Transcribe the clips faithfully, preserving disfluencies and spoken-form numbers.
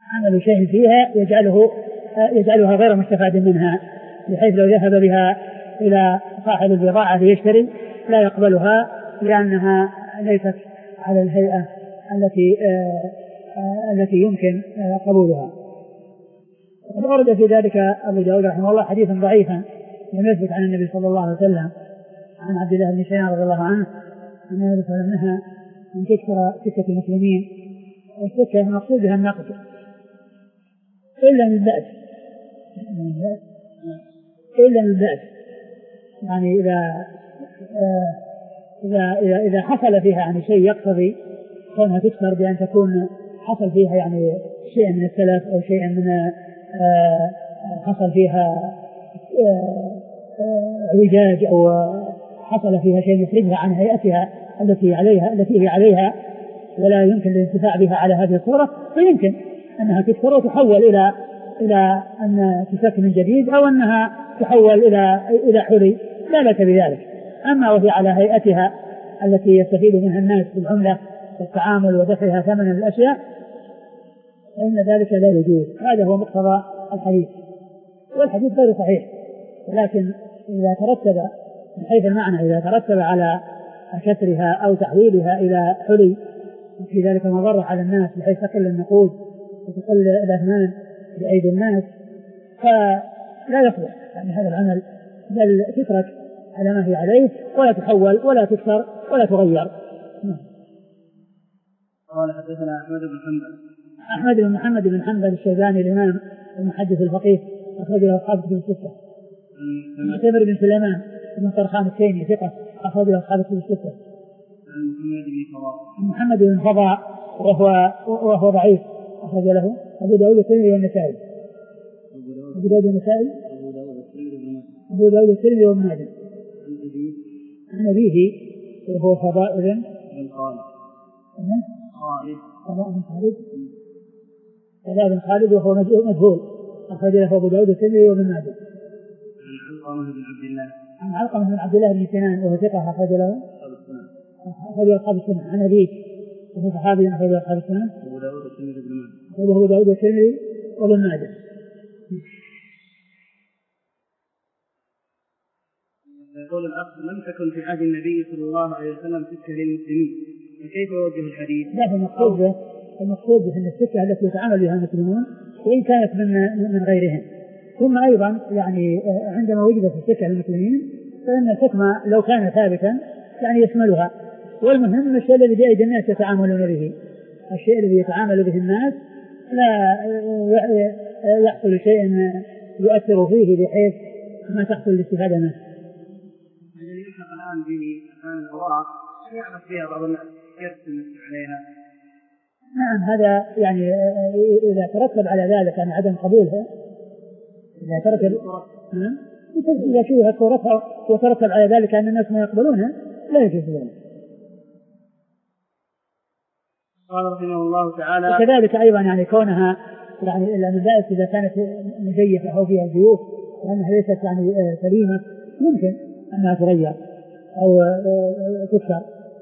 عمل شيء فيها يجعله يجعلها غير مستفاد منها، بحيث لو ذهب بها إلى صاحب البضاعة ليشتري لا يقبلها لأنها ليست على الهيئة التي التي يمكن قبولها. وقد ورد في ذلك أبو داود رحمه الله حديثا ضعيفا لم يثبت عن النبي صلى الله عليه وسلم عن عبد الله بن سينا رضي الله عنه أن النبي صلى الله عليه وسلم نهى أن تكسر سكة المسلمين، والسكة المقصود بها النقد إلا من بأس، إلا من بأس يعني إذا إذا إذا إذا حصل فيها يعني شيء يقتضي كونها تكسر بأن تكون حصل فيها يعني شيء من السلف أو شيء من حصل فيها اعوجاج أو حصل فيها شيء يخرجها عن هيئتها التي عليها التي هي عليها ولا يمكن الانتفاع بها على هذه الصورة، فيمكن أنها تكسر وتحول إلى إلى أن تسك من جديد أو أنها تحول إلى إلى حلي، لا بأس بذلك. أما وهي على هيئتها التي يستفيد منها الناس بالعملة والتعامل ودفعها ثمن الأشياء فإن ذلك لا يجوز. هذا هو مقتضى الحديث، والحديث غير صحيح، ولكن إذا ترتب من حيث المعنى إذا ترتب على كسرها أو تحويلها إلى حلي في ذلك مضرة على الناس بحيث تقل النقود وتقل الأثمان بأيدي الناس فلا يصلح يعني هذا العمل، بل تترك على ما هي عليه ولا تحول ولا تكسر ولا تغير. قال حدثنا أحمد بن حنبل أحمد بن محمد بن حنبل الشيباني الإمام المحدث الفقيه أخرج له أصحاب الكتب الستة. معتمر بن سليمان بن طرخان التيمي ثقة أخرج له أصحاب الكتب الستة. محمد بن فضاء وهو وهو ضعيف أخرج له أبو داود الترمذي والنسائي. أبو داود النسائي أبو داود الترمذي وابن ماجه. عن أبيه وهو فضاء بن خالد فضاء بن خالد فضاء بن خالد وهو مجهول أخرج له أبو داود الترمذي وابن ماجه. عن علقمة بن عبد الله عن علقمة بن عبد الله بن سنان وهو ثقة أخرج له أخرج له أصحاب السنن. عن أبيه وهو صحابي أخرج له أصحاب السنن أبو داود الترمذي وابن ماجه. أبو داود الترمذي وابن ماجه. يقول الأخ لم تكن في عهد النبي صلى الله عليه وسلم سكة للمسلمين، فكيف يوجه الحديث؟ لا، المقصود به المقصود به أن السكة التي يتعامل بها المسلمون وإن كانت من من غيرهم. ثم أيضا يعني عندما وجدت السكة للمسلمين فإن الحكم لو كان ثابتا يعني يشملها، والمهم الشيء الذي بأيدي الناس يتعاملون به، الشيء الذي يتعامل به الناس لا يحصل شيء يؤثر فيه بحيث ما تحصل الاستفادة منه. الذي يلحق الآن به أثمان الأوراق يعرف فيها بعض الناس يرسم عليها. نعم، هذا يعني إذا ترتب على ذلك يعني عدم قبولها، إذا ترتب إذا شوها صورتها وترتب على ذلك أن الناس ما يقبلونها لا يجوز ذلك. قال رحمه الله تعالى وكذلك أيضا يعني كونها يعني المبائس إذا كانت مزيفة أو فيها زيوت وأنها ليست يعني سليمة يمكن أنها تغير أو تكسر.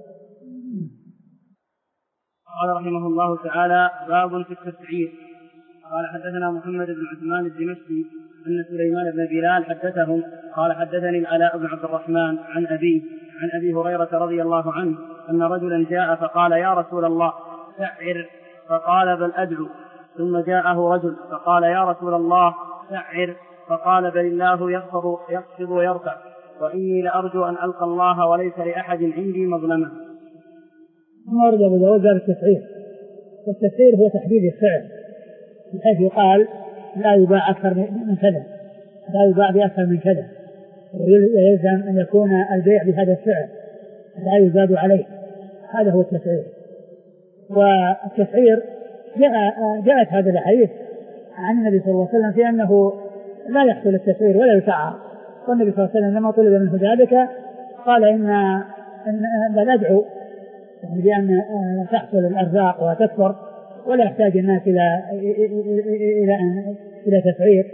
قال رحمه الله تعالى باب في التسعير. قال حدثنا محمد بن عثمان الدمشقي أن سليمان بن بلال حدثهم قال حدثني العلاء بن عبد الرحمن عن أبي عن أبي هريرة رضي الله عنه أن رجلا جاء فقال يا رسول الله سعر، فقال بل أدعو. ثم جاءه رجل فقال يا رسول الله سعر، فقال بل الله يخفض يخفض ويرفع، وإني لأرجو أن ألقى الله وليس لأحد عندي مظلمة. ثم ورد أبو داود باب التسعير، والتسعير هو تحديد السعر بحيث يقال لا يباع أكثر من كذا، لا يباع بأكثر من كذا، ويلزم أن يكون البيع بهذا السعر لا يزاد عليه. هذا هو التسعير. والتسعير جاء جاءت هذا الحديث عن النبي صلى الله عليه وسلم في أنه لا يحصل التسعير ولا يسعر، والنبي صلى الله عليه وسلم لما طلب منه ذلك قال إن بل أدعو يعني بأن تحصل الأرزاق وتكثر ولا يحتاج الناس إلى إلى إلى تسعير.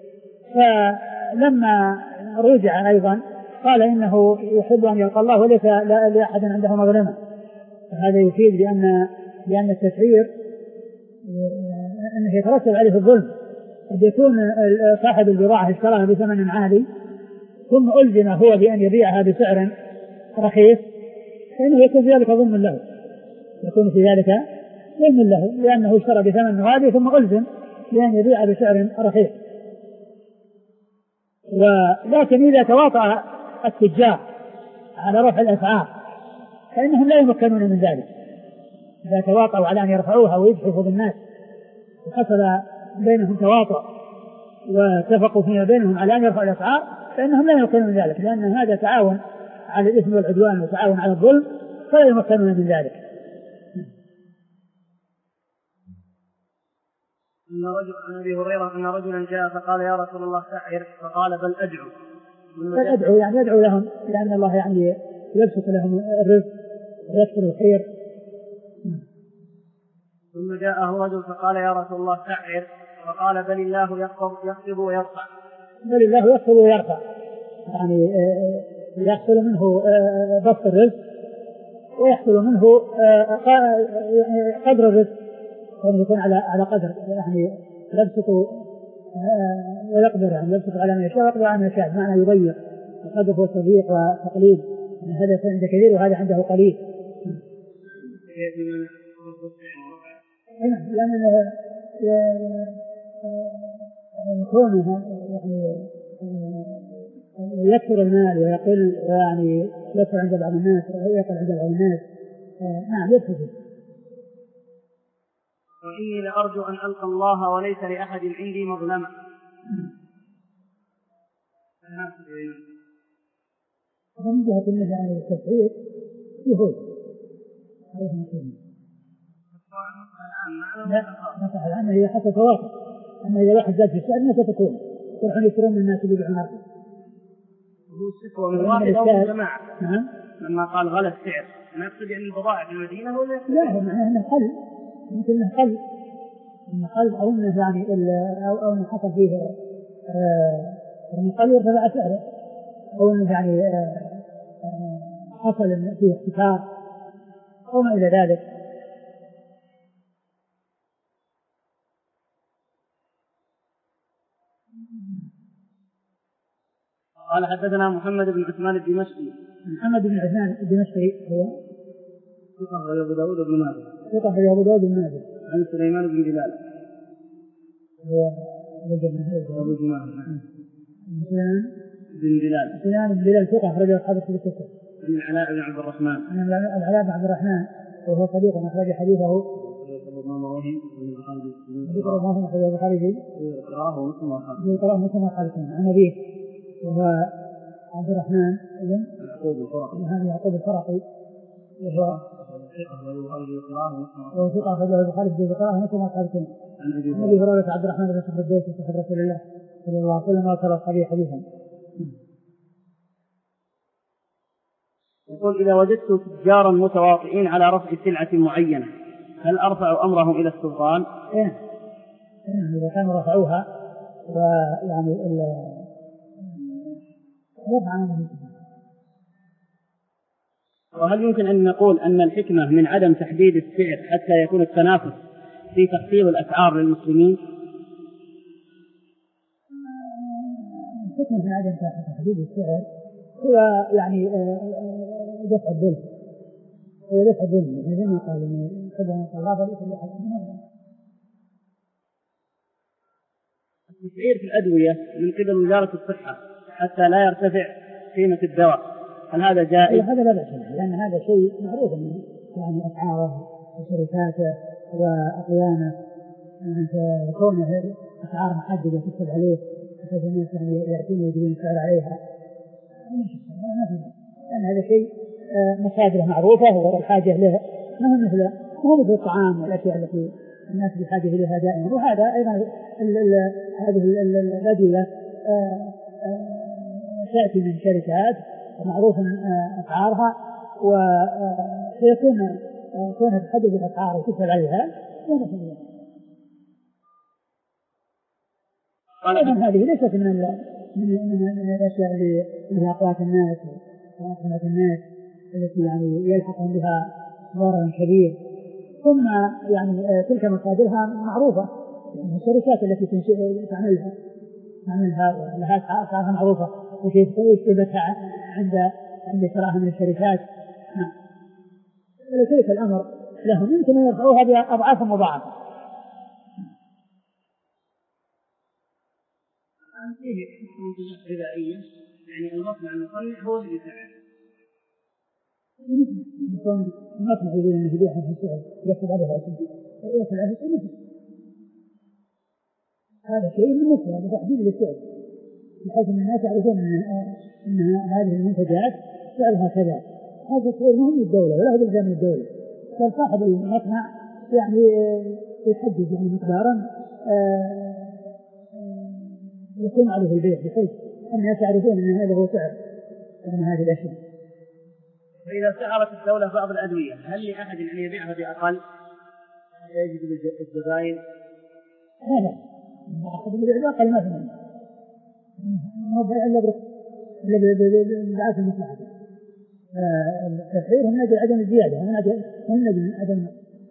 فلما رجع أيضا قال إنه يحب أن يلقى الله وليس لأحد عنده مظلمة. هذا يفيد بأن بأن التسعير أنه يترتب عليه الظلم، قد يكون صاحب البضاعة اشتراها بثمن عالي ثم ألزم هو بأن يبيعها بسعر رخيص، فإنه يكون في ذلك ظلم له، يكون في ذلك ظلم له لأنه اشترى بثمن غالي ثم ألزم بأن يبيع بسعر رخيص. ولكن إذا تواطأ التجار على رفع الأسعار فإنهم لا يمكنون من ذلك، إذا تواطؤوا على أن يرفعوها ويجحفوا بالناس وحصل بينهم تواطؤ واتفقوا فيما بينهم على أن يرفعوا الأسعار فإنهم لا يمكنون من ذلك، لأن هذا تعاون على الإثم والعدوان وتعاون على الظلم فلا يمكنون من ذلك. أن رجل عن أبي هريرة أن رجلا جاء فقال يا رسول الله سعر، فقال بل أدعو. بل أدعو يعني يدعو لهم لأن الله يعني يبسط لهم الرزق ويكثر الخير. ثم جاءه رجل فقال يا رسول الله سعر، فقال بل الله يخفض ويرفع. بل الله يخفض ويرفع يعني يحصل منه بسط الرزق ويحصل منه قدر الرزق، يعني يكون على على قدر يعني يبسط ويقدر، يعني يبسط على ما يشاء ويقدر على ما يشاء، بمعنى يضيق القدر هو تضييق وتقليد، يعني هذا عنده كثير وهذا عنده قليل. لأن كونه يعني يكثر المال ويقل ويعني يكثر عند بعض الناس ويقل عند بعض الناس نعم يكثر. وإني لأرجو أن ألقى الله وليس لأحد عندي مظلمة. ومن جهة النهي عن التسعير يهود لا نصح الآن هي حتى توافق، أما إذا واحد زاد في السعر ما ستكون يروحون يشترون من الناس اللي يبيعون أرض. هو الشكوى من واحد أو من جماعة. نعم. لما قال غلى السعر أنا أقصد أن البضائع في المدينة ولا لا هو معناه أنه قل، ممكن أنه قل أنه قل أو أنه يعني أو أو أنه حصل فيه يعني قل يرتفع سعره أو أنه يعني حصل فيه اختفاء أو ما إلى ذلك. قال حدثنا محمد بن عثمان الدمشقي. محمد بن عثمان الدمشقي هو ثقة أبو داود بن ماجه. ثقة أبو داود بن ماجه. عن سليمان بن بلال. هو أبو جماهير. أبو جماهير. سليمان بن بلال. سليمان بن بلال ثقة أخرج أصحاب كتب الستة. عن العلاء بن عبد الرحمن. عن العلاء بن عبد الرحمن وهو صديق أخرج حديثه. ذكر الله أخرج البخاري في. قرأه مسلم وخالد. قرأه مسلم وخالد عن أبيه وهو عبد الرحمن بن يعقوب الفرقي. هذا يعقوب الفرقي وهو وهو ثقة أخرج البخاري في قراءة مسلم وخالد. عن أبي هريرة عبد الرحمن بن صخر الدوسي صاحب رسول الله صلى الله عليه وسلم وكرر الصحيح حديثا. يقول إذا وجدت تجارا متواطئين على رفع سلعة معينة هل أرفع أمرهم إلى السلطان؟ إيه إذا كانوا رفعوها ويعني يرفع عنهم. وهل يمكن أن نقول أن الحكمة من عدم تحديد السعر حتى يكون التنافس في تخفيض الأسعار للمسلمين؟ الحكمة من عدم تحديد السعر هو يعني دفع الظلم، هو دفع الظلم زي ما قال إن كذا طلاب ليس لأحد. التسعير في الأدوية من قبل وزارة الصحة حتى لا يرتفع قيمة الدواء هل هذا جائز؟ هذا لا بأس به لأن هذا شيء معروف منه يعني أسعاره وشركاته وأقيانه أنت كونه أسعار محددة تكتب عليه بحيث الناس يعني يأتون ويجبون السعر عليها ما في، لأن هذا شيء مصادره معروفة والحاجة له ما هو مثل ما هو مثل الطعام والأشياء التي الناس بحاجة إليها دائما. وهذا أيضا هذه الأدوية تأتي من شركات معروفة أسعارها وسيكون كونها تحدد الأسعار وتكتب عليها ونحن أيضا هذه ليست من من من الأشياء اللي من أقوات الناس وأطعمة الناس التي يعني يلحقهم بها ضرر كبير، ثم يعني تلك مصادرها معروفة يعني الشركات التي تنشئ تعملها تعملها ولها أسعارها معروفة وتثبتها عند عند شراءها من الشركات. نعم. ولذلك الأمر لهم يمكن أن يرفعوها بأضعاف مضاعفة. فيه منتجات غذائية يعني المصنع المصنع هو اللي يسعر. المصنع يقول إنه يبيعها في السعر يكتب عليها اسم يكتب عليها اسم هذا شيء من نفسه هذا تحديد للسعر بحيث أن الناس يعرفون أن أن هذه المنتجات سعرها كذا. هذا السعر مهم للدولة ولا هو بلزام الدولة. فصاحب المصنع يعني يحدد يعني مقدارا يكون عليه البيع بحيث الناس يعرفون أن هذا هو سعر من هذه الأشياء. فإذا سعرت الدولة بعض الأدوية هل لأحد أن يبيعها بأقل يجب الزبائن؟ لا لا أحد يبيع بأقل ما في ما بيع إلا برخص إلا بضعاف المصلحة. التسعير من أجل عدم الزيادة من أجل من أجل عدم.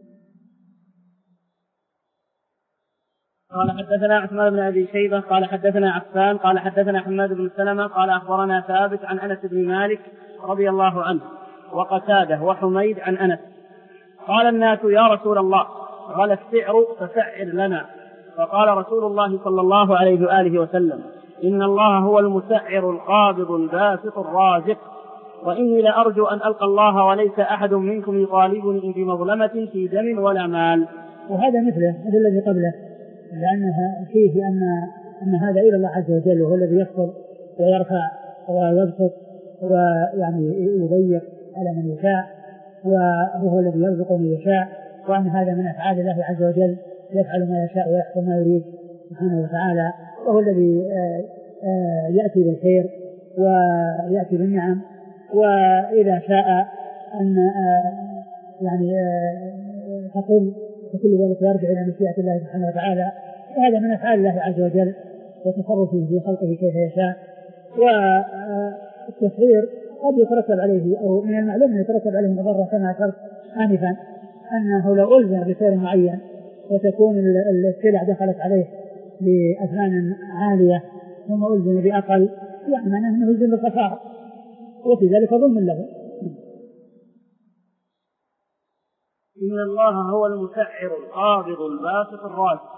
قال حدثنا عثمان بن أبي شيبة قال حدثنا عفان قال حدثنا حماد بن سلمة قال أخبرنا ثابت عن أنس بن مالك رضي الله عنه وقتاده وحميد عن أنس قال الناس يا رسول الله غلى السعر فسعر لنا. فقال رسول الله صلى الله عليه وآله وسلم إن الله هو المسعر القابض الباسط الرازق وإني لأرجو أن ألقى الله وليس أحد منكم يطالبني بمظلمة في دم ولا مال. وهذا مثله مثل الذي قبله لأنها فيه أن أن هذا إلى الله عز وجل وهو الذي يخفض ويرفع ويبسط ويعني يضيق على من يشاء وهو الذي يرزق من يشاء وأن هذا من أفعال الله عز وجل يفعل ما يشاء ويحكم ما يريد سبحانه وتعالى وهو الذي يأتي بالخير ويأتي بالنعم وإذا شاء أن يعني تقل فكل ذلك يرجع إلى مشيئة الله سبحانه وتعالى وهذا من أفعال الله عز وجل وتصرفه في خلقه كيف يشاء. والتسعير قد يترتب عليه أو من المعلوم أن يترتب عليه مضرة كما ذكرت آنفا أنه لو ألزم بسعر معين وتكون السلع دخلت عليه بأثمان عالية ثم ألزم بأقل يعني معناه أنه يلزم بالخسارة وفي ذلك ظلم له. إن الله هو المسعر القابض الباسط الرازق.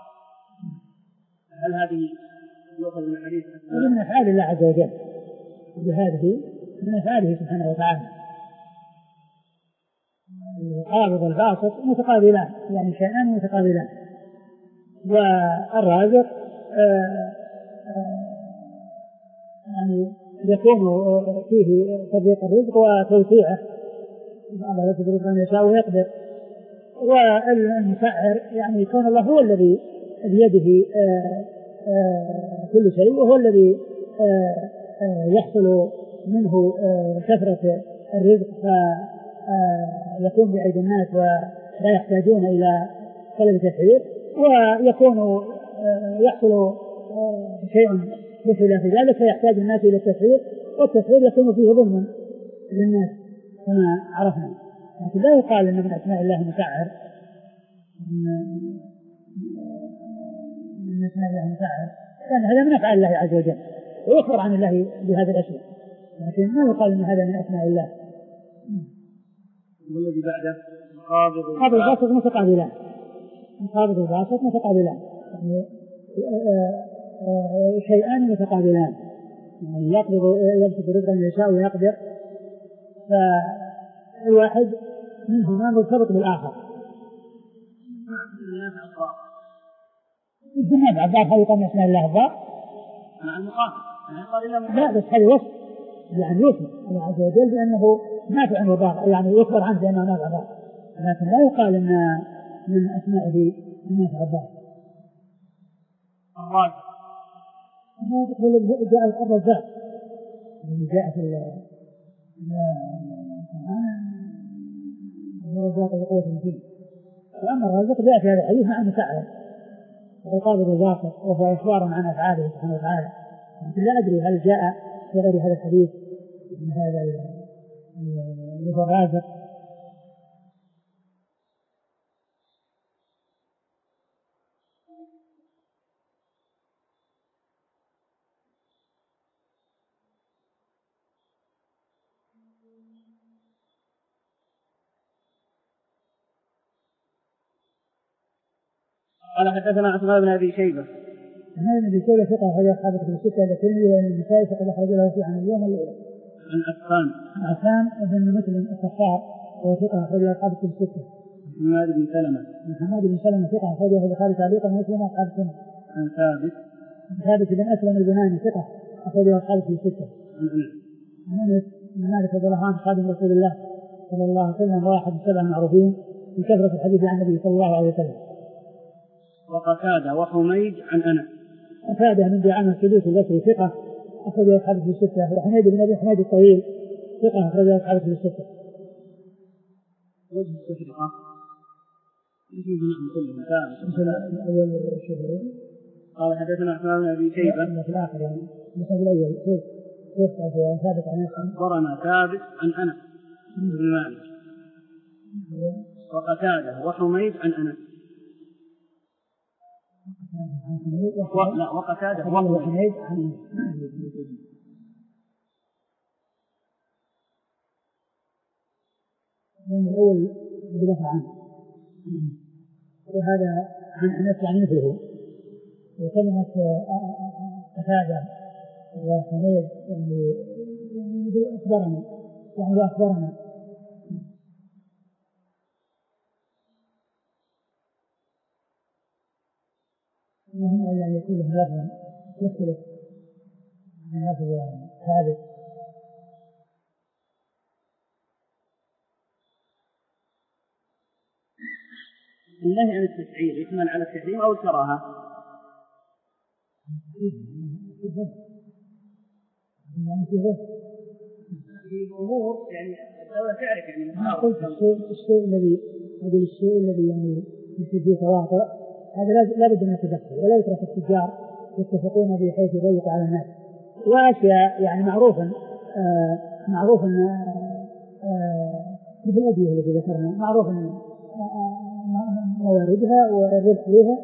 هل هذه يؤخذ من الحديث؟ هذه من أفعال الله عز وجل وهذه من أفعاله سبحانه وتعالى. القابض الباسط متقابلان يعني شيئان متقابلان والرازق آآ آآ يعني يكون فيه تضييق الرزق وتوسيعه الله يقدر أن يشاء ويقدر. والمسعر يعني يكون الله هو الذي بيده كل شيء وهو الذي يحصل منه كثرة الرزق فيكون بأيدي الناس ولا يحتاجون إلى طلب تسعير ويكون يحصل شيء بخلاف ذلك فيحتاج الناس إلى التسعير والتسعير يكون فيه ظلم للناس كما عرفنا. لكن لا يقال أن من أسماء الله مسعر من أسماء الله مسعر لأن هذا من أفعال الله عز وجل ويخبر عن الله بهذا الأشياء لكن ما يقال أن هذا من أسماء الله. والذي بعده قابض قابض الباسط متقابلان قابض الباسط متقابلان يعني شيئان متقابلان يعني يقبض يبسط رزقا يشاء ويقدر فالواحد منهما مرتبط بالآخر. النافع الضار هل يقام اسماء الله الضار؟ لا بس هذا وصف يعني يوصف الله عز وجل بأنه نافع وضار يعني يخبر عنه بأنه نافع ضار لكن لا يقال أن من أسمائه النافع الضار. الرازق الرازق هو الذي جاء الرزاق الذي جاء في الرزاق بقوة المتين. وأما الرازق جاء في هذا الحديث مع مسعر القابض الباسط وهو إخبار عن أفعاله سبحانه وتعالى. لكن لا أدري هل جاء في غير هذا الحديث من هذا اللي هو الرازق. قال حدثنا عثمان بن ابي شيبه. عثمان بن ابي شيبه ثقه اخرج اصحاب كتب السته الترمذي والنسائي فقد اخرج له في عن اليوم والاولى. عن عفان. عفان بن مسلم الصفار وهو ثقه اخرج اصحاب كتب السته. محمد بن سلمه. محمد بن سلمه ثقه اخرجه البخاري تعليقا ومسلم واصحاب السنه. عن ثابت. ثابت بن اسلم البناني ثقه اخرجه اصحاب كتب السته. عن انس. عن انس بن مالك رضي الله عنه خادم رسول الله صلى الله عليه وسلم واحد من السبع المعروفين بكثره الحديث عن النبي صلى الله عليه وسلم. وقتادة وحميد عن أنس. قتادة من دعامة السدوسي البصري ثقة أخرجه أصحابه في الستة. وحميد بن أبي حميد الطويل ثقة أخرجه أصحابه في الستة. وجه التفرقة يجوز نعم كلهم ثابت. مثل الأول الشهور. قال حدثنا عثمان بن أبي شيبة. في الآخر يعني مثل الأول كيف كيف ثابت عن أنس. أخبرنا ثابت عن أنس بن مالك. وقتادة وحميد عن أنس. لا وقتادة وحميد عن من الأول بدفع عنه وهذا عن أنس يعني مثله. وكلمة قتادة وحميد يعني يعني أخبرنا يعني وأخبرنا. المهم أن يكون له لفظ يختلف عن لفظ ثابت. النهي عن التسعير يشمل على التحريم أو الكراهة؟ يعني في غش في أمور يعني الدولة تعرف يعني. ما قلت الشيء الشيء الذي أقول الشيء الذي يعني يصير فيه تواطؤ هذا لا بد من التدخل ولا يترك التجار يتفقون بحيث يضيق على الناس. وأشياء يعني معروف آه معروف آه مثل الأدوية التي ذكرنا معروف مواردها والربح فيها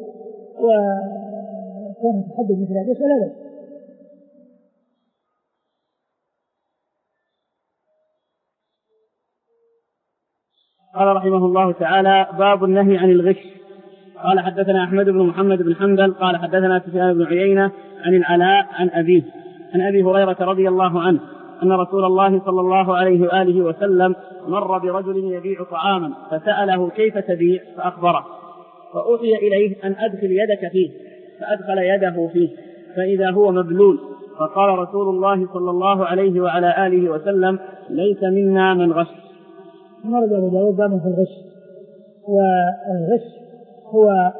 وكان تحدد مثل هذا ولا لا. قال رحمه الله تعالى باب النهي عن الغش. قال حدثنا أحمد بن محمد بن حنبل قال حدثنا سفيان بن عيينة عن العلاء عن أبيه عن أبي هريرة رضي الله عنه أن رسول الله صلى الله عليه وآله وسلم مر برجل يبيع طعاما فسأله كيف تبيع فأخبره فأوحي إليه أن أدخل يدك فيه فأدخل يده فيه فإذا هو مبلول فقال رسول الله صلى الله عليه وعلى آله وسلم ليس منا من غش. مرد أبو داود باب في الغش. والغش هو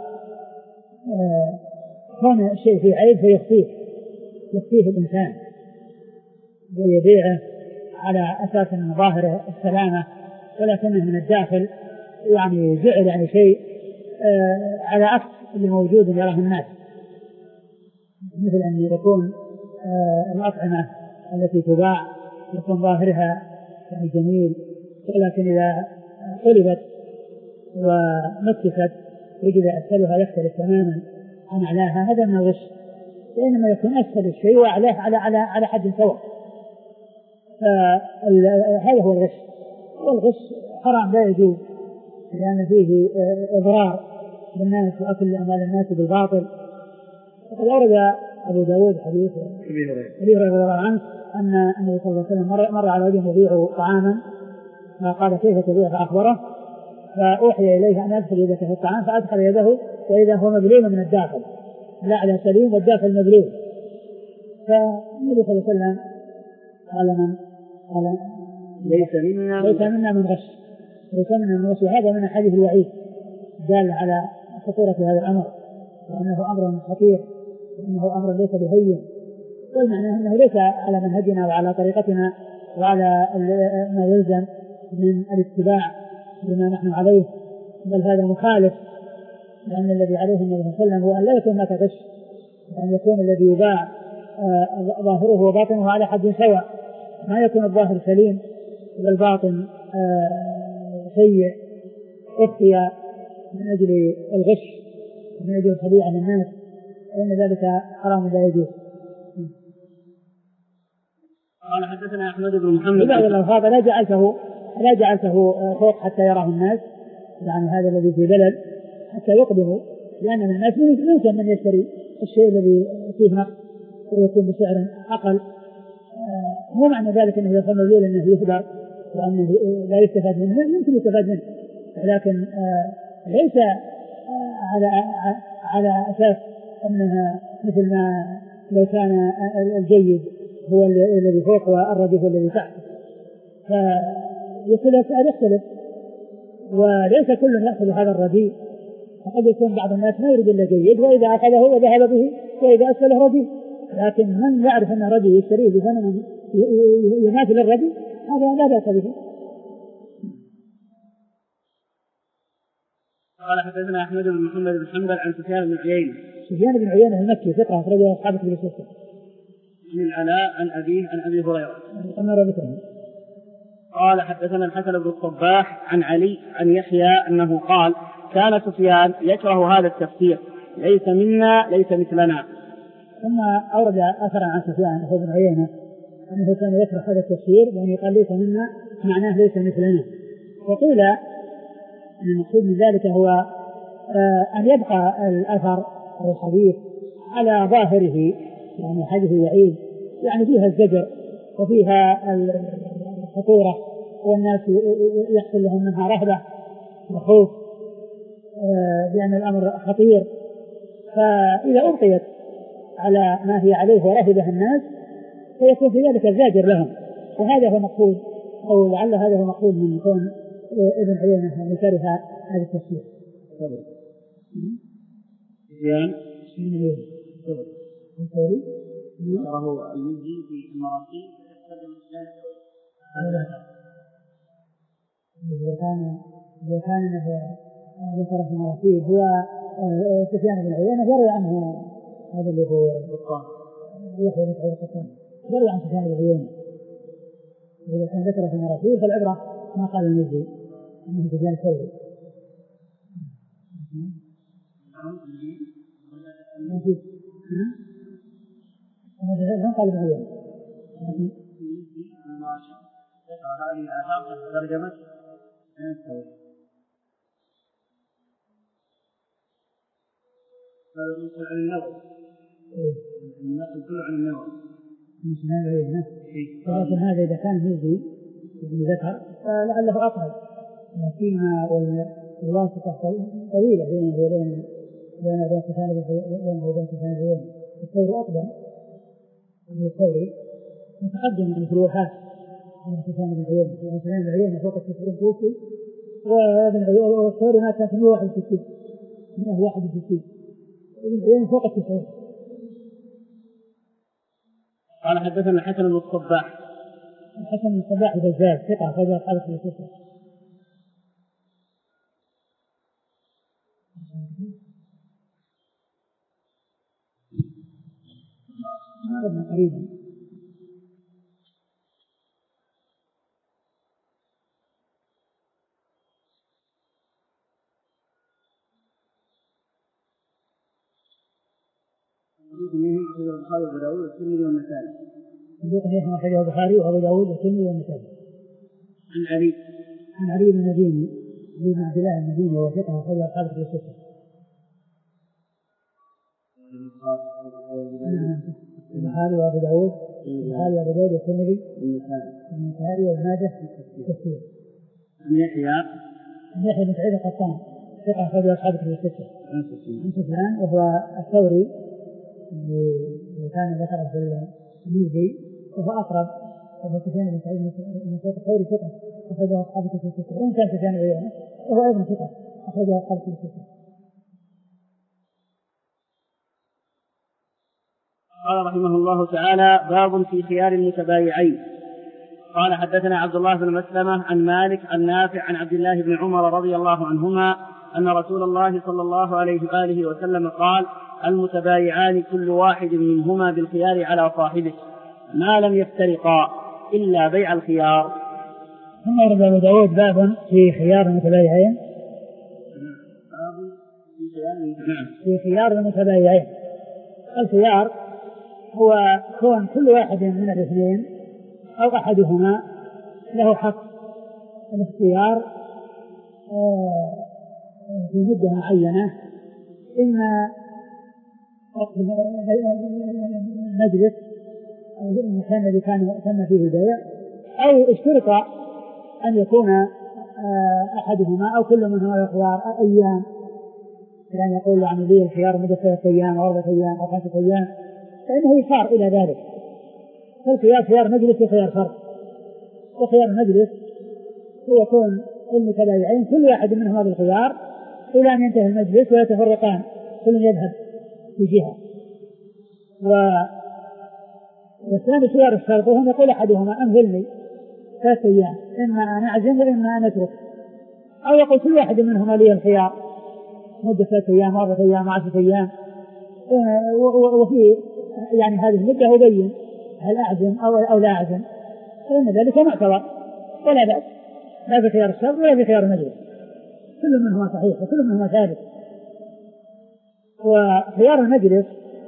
كون الشيء فيه عيب فيخفيه يخفيه الإنسان ويبيعه على أساس أن ظاهره السلامة ولكنه من الداخل يعني جعل يعني شيء على عكس اللي موجود يراه الناس مثل أن يكون الأطعمة التي تباع يكون ظاهرها يعني جميل ولكن إذا قلبت ومكست يجد أسفلها يختلف تماما عن أعلاها هذا من الغش. وإنما يكون أسفل الشيء وأعلاه على على على حد سواء. فهذا هو الغش. والغش حرام لا يجوز لأن فيه إضرار بالناس وأكل أموال الناس بالباطل. وقد أورد أبو داود حديث أبي هريرة رضي الله عنه أن النبي صلى الله عليه وسلم مر, مر على رجل يبيع طعاما فقال كيف تبيع فأخبره فأوحي إليه أن يدخل يدك في الطعام فأدخل يده وإذا هو مبلول من الداخل الأعلى سليم والداخل مبلول. فالنبي صلى الله عليه وسلم قال من قال ليس منا ليس منا من غش ليس منا من غش. وهذا من حديث الوعيد دال على خطورة هذا الأمر وأنه أمر خطير وأنه أمر ليس بهين. والمعنى أنه ليس على منهجنا وعلى طريقتنا وعلى ما يلزم من الاتباع بما نحن عليه بل هذا مخالف لأن الذي عليه النبي صلى الله عليه وسلم هو أن لا يكون هناك غش وأن يكون الذي يباع آه ظاهره وباطنه على حد سواء ما يكون الظاهر سليم والباطن آه سيء أخفي من أجل الغش ومن يجوز خديعة للناس فإن ذلك حرام لا يجوز. قال حدثنا أحمد بن محمد. بعض الألفاظ لا جعلته لا جعلته فوق حتى يراه الناس، يعني هذا الذي في بلد حتى يقدموا، لأن من الناس يمكن من يشتري الشيء الذي فيه نقص ويكون بسعر أقل. آه مو معنى ذلك أنه يصنع الليل أنه يهدر وأنه لا يستفاد منه، يمكن يستفاد منه، لكن آه ليس آه على على أساس أنها مثل ما لو كان الجيد هو الذي فوق والرديف هو الذي تحت، فيكون السعر يختلف، وليس كل يأخذ هذا الرديف، فقد يكون بعض الناس ما يريد إلا جيد وإذا أخذه وذهب به وإذا أسفله رديف، لكن من يعرف أن رديف يشتريه بثمن يماثل الرديف هذا لا بأس به. قال حدثنا أحمد بن محمد بن حنبل عن سفيان بن عيينة. سفيان بن عيينة المكي ثقة أخرجه أصحاب كتب الستة. من العلاء عن أبيه عن أبي هريرة. قال حدثنا الحسن بن الصباح عن علي عن يحيى أنه قال كان سفيان يكره هذا التفسير، ليس منا ليس مثلنا. ثم أورد أثرا عن سفيان بن عيينة أنه كان يكره هذا التفسير، يعني قال ليس منا معناه ليس مثلنا. وقيل أن المقصود من ذلك هو أن يبقى الأثر أو الحديث على ظاهره، يعني حديث وعيد، يعني فيها الزجر وفيها الخطورة والناس يحصل لهم منها رهبة وخوف لأن الأمر خطير، فإذا أبقيت على ما هي عليه ورهبه الناس فيكون في ذلك الزاجر لهم، وهذا هو مقصود أو لعل هذا هو مقصود من كون ابن عيينة أن يكره هذا التفسير. يعني الثوري وهو المجي في المراسيل تستخدم الثلاث. إذا كان إذا كان ذكر في المراسيل هو سفيان بن عيينة يروي عنه هذا اللي هو القطان يحيى بن سعيد القطان يروي عن سفيان بن عيينة. إذا كان ذكر في المراسيل فالعبرة ما قال المجي أنه سفيان الثوري. ما قال ابن عيينة هذه الآثار ترجمة الثوري. هذا يقول عن النووي. النقل كله عن النووي. مش نووي ولكن هذا إذا كان مزي ذكر فلعله أقرب، فيما والواسطة طويلة بينه وبين بين بين سفيان بينه وبين سفيان بن الثوري أقدم. الثوري متقدم يعني في الوفاة من سفيان بن عيينة، يعني سفيان بن عيينة فوق التسعين توفي، وابن عيينة والثوري مات سنة مئة وواحد وستين مئة وواحد وستين وابن عيينة فوق التسعين. قال حدثنا الحسن بن الصباح. الحسن بن الصباح البزاز ثقة أخرج أصحاب كتب الستة. عرضنا قريبا. البخاري وأبو داود والترمذي والنسائي. صدوق يحيى أخرجه البخاري وأبو داود والترمذي والنسائي. عن علي عن علي بن المديني علي بن عبد الله المديني وهو ثقة أخرجه أصحاب كتب الستة. البخاري وأبو داود البخاري وأبو داود والترمذي والنسائي وابن ماجه والتفسير. عن يحيى عن يحيى بن سعيد القطان ثقة أخرجه أصحاب كتب الستة. عن سفيان وهو الثوري اللي كان ذكره في الميزي وهو أقرب، وهو سفيان بن سعيد بن سعيد الثوري ثقة أخرجه أصحاب كتب الستة، وإن كان سفيان عيينة وهو أيضا ثقة أخرجه أصحاب كتب الستة. قال رحمه الله تعالى باب في خيار المتبايعين. قال حدثنا عبد الله بن مسلمة عن مالك عن نافع عن عبد الله بن عمر رضي الله عنهما أن رسول الله صلى الله عليه وآله وسلم قال المتبايعان كل واحد منهما بالخيار على صاحبه ما لم يفترقا إلا بيع الخيار. ثم ورد أبو داود باب في خيار المتبايعين. باب في في خيار المتبايعين. الخيار هو كون كل واحد من الاثنين أو أحدهما له حق الاختيار في مدة معينة، إما وقت المجلس أو المكان الذي كان تم فيه البيع، أو اشترط أن يكون أحدهما أو كل منهما له خيار أيام، يعني يقول يعني لي الخيار مدة ثلاثة أيام أو أربعة أيام أو خمسة أيام، فإنه يصار إلى ذلك. فالخيار خيار مجلس وخيار فرد. وخيار المجلس هو كون المتبايعين كل واحد منهما بالخيار إلى أن ينتهي المجلس ويتفرقان، كل يذهب في جهة. و... والثاني خيار الشرط، وهم يقول أحدهما أنزلني ثلاثة أيام، إما أن أعزم وإما أن أترك، أو يقول كل واحد منهما لي الخيار مدة ثلاثة أيام أربعة أيام عشرة أيام. وفي يعني هذه المدة هو بين هل أعزم أو, أو لا أعزم، فإن ذلك معتبر ولا بأس، لا في خيار الشرط ولا في خيار المجلس، كل منهما صحيح وكل منهما ثابت. وخيار المجلس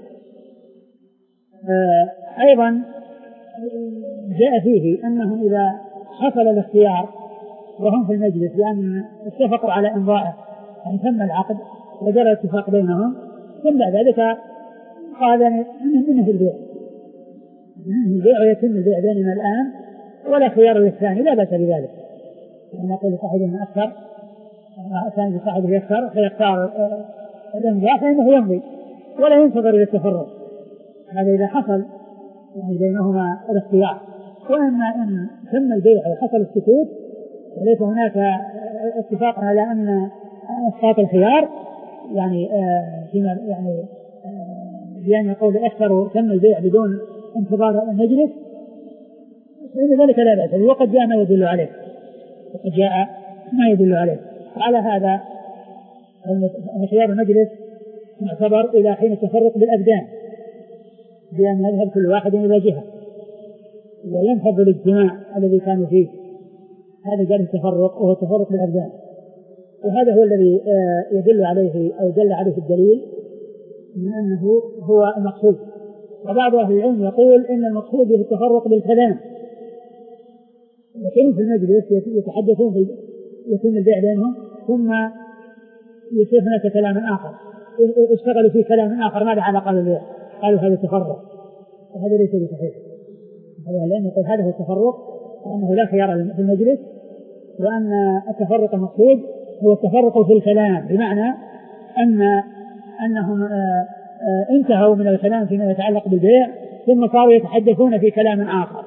أيضا جاء فيه أنهم إذا حصل الاختيار وهم في المجلس لأن اتفقوا على إمضائه، يعني تم العقد وجرى الاتفاق بينهم، ثم بعد ذلك قال منه في البيع منه البيع ويتم البيع بيننا الآن ولا خيار للثاني، لا بأس بذلك. يعني نقول لصاحبه أكثر الثاني لصاحبه يكثر فيختار الإمضاء فإنه يمضي ولا ينتظر للتفرق. هذا إذا حصل يعني بينهما الاختيار. وأما إن تم البيع وحصل السكوت وليس هناك اتفاق على أن إسقاط الخيار، يعني آه فيما يعني آه بأن يقول أكثر تم البيع بدون انتظار المجلس، فإن ذلك لا بأس، وقد جاء ما يدل عليه وقد جاء ما يدل عليه. وعلى هذا خيار المجلس معتبر إلى حين التفرق بالأبدان، بأن يذهب كل واحد إلى جهة وينفض الاجتماع الذي كانوا فيه، هذا جاء التفرق وهو التفرق بالأبدان. وهذا هو الذي يدل عليه أو دل عليه الدليل من أنه هو المقصود. وبعض أهل العلم يقول إن المقصود به التفرق بالكلام، يكون في المجلس يتحدثون في يتم البيع بينهم ثم يصير هناك كلام آخر، اشتغلوا في كلام آخر ما له علاقة بالبيع، قالوا هذا التفرق، وهذا ليس بصحيح. لأن يقول هذا هو التفرق، وأنه لا خيار في المجلس، وأن التفرق المقصود هو التفرق في الكلام، بمعنى أن أنهم آآ آآ انتهوا من الكلام فيما يتعلق بالبيع ثم صاروا يتحدثون في كلام آخر،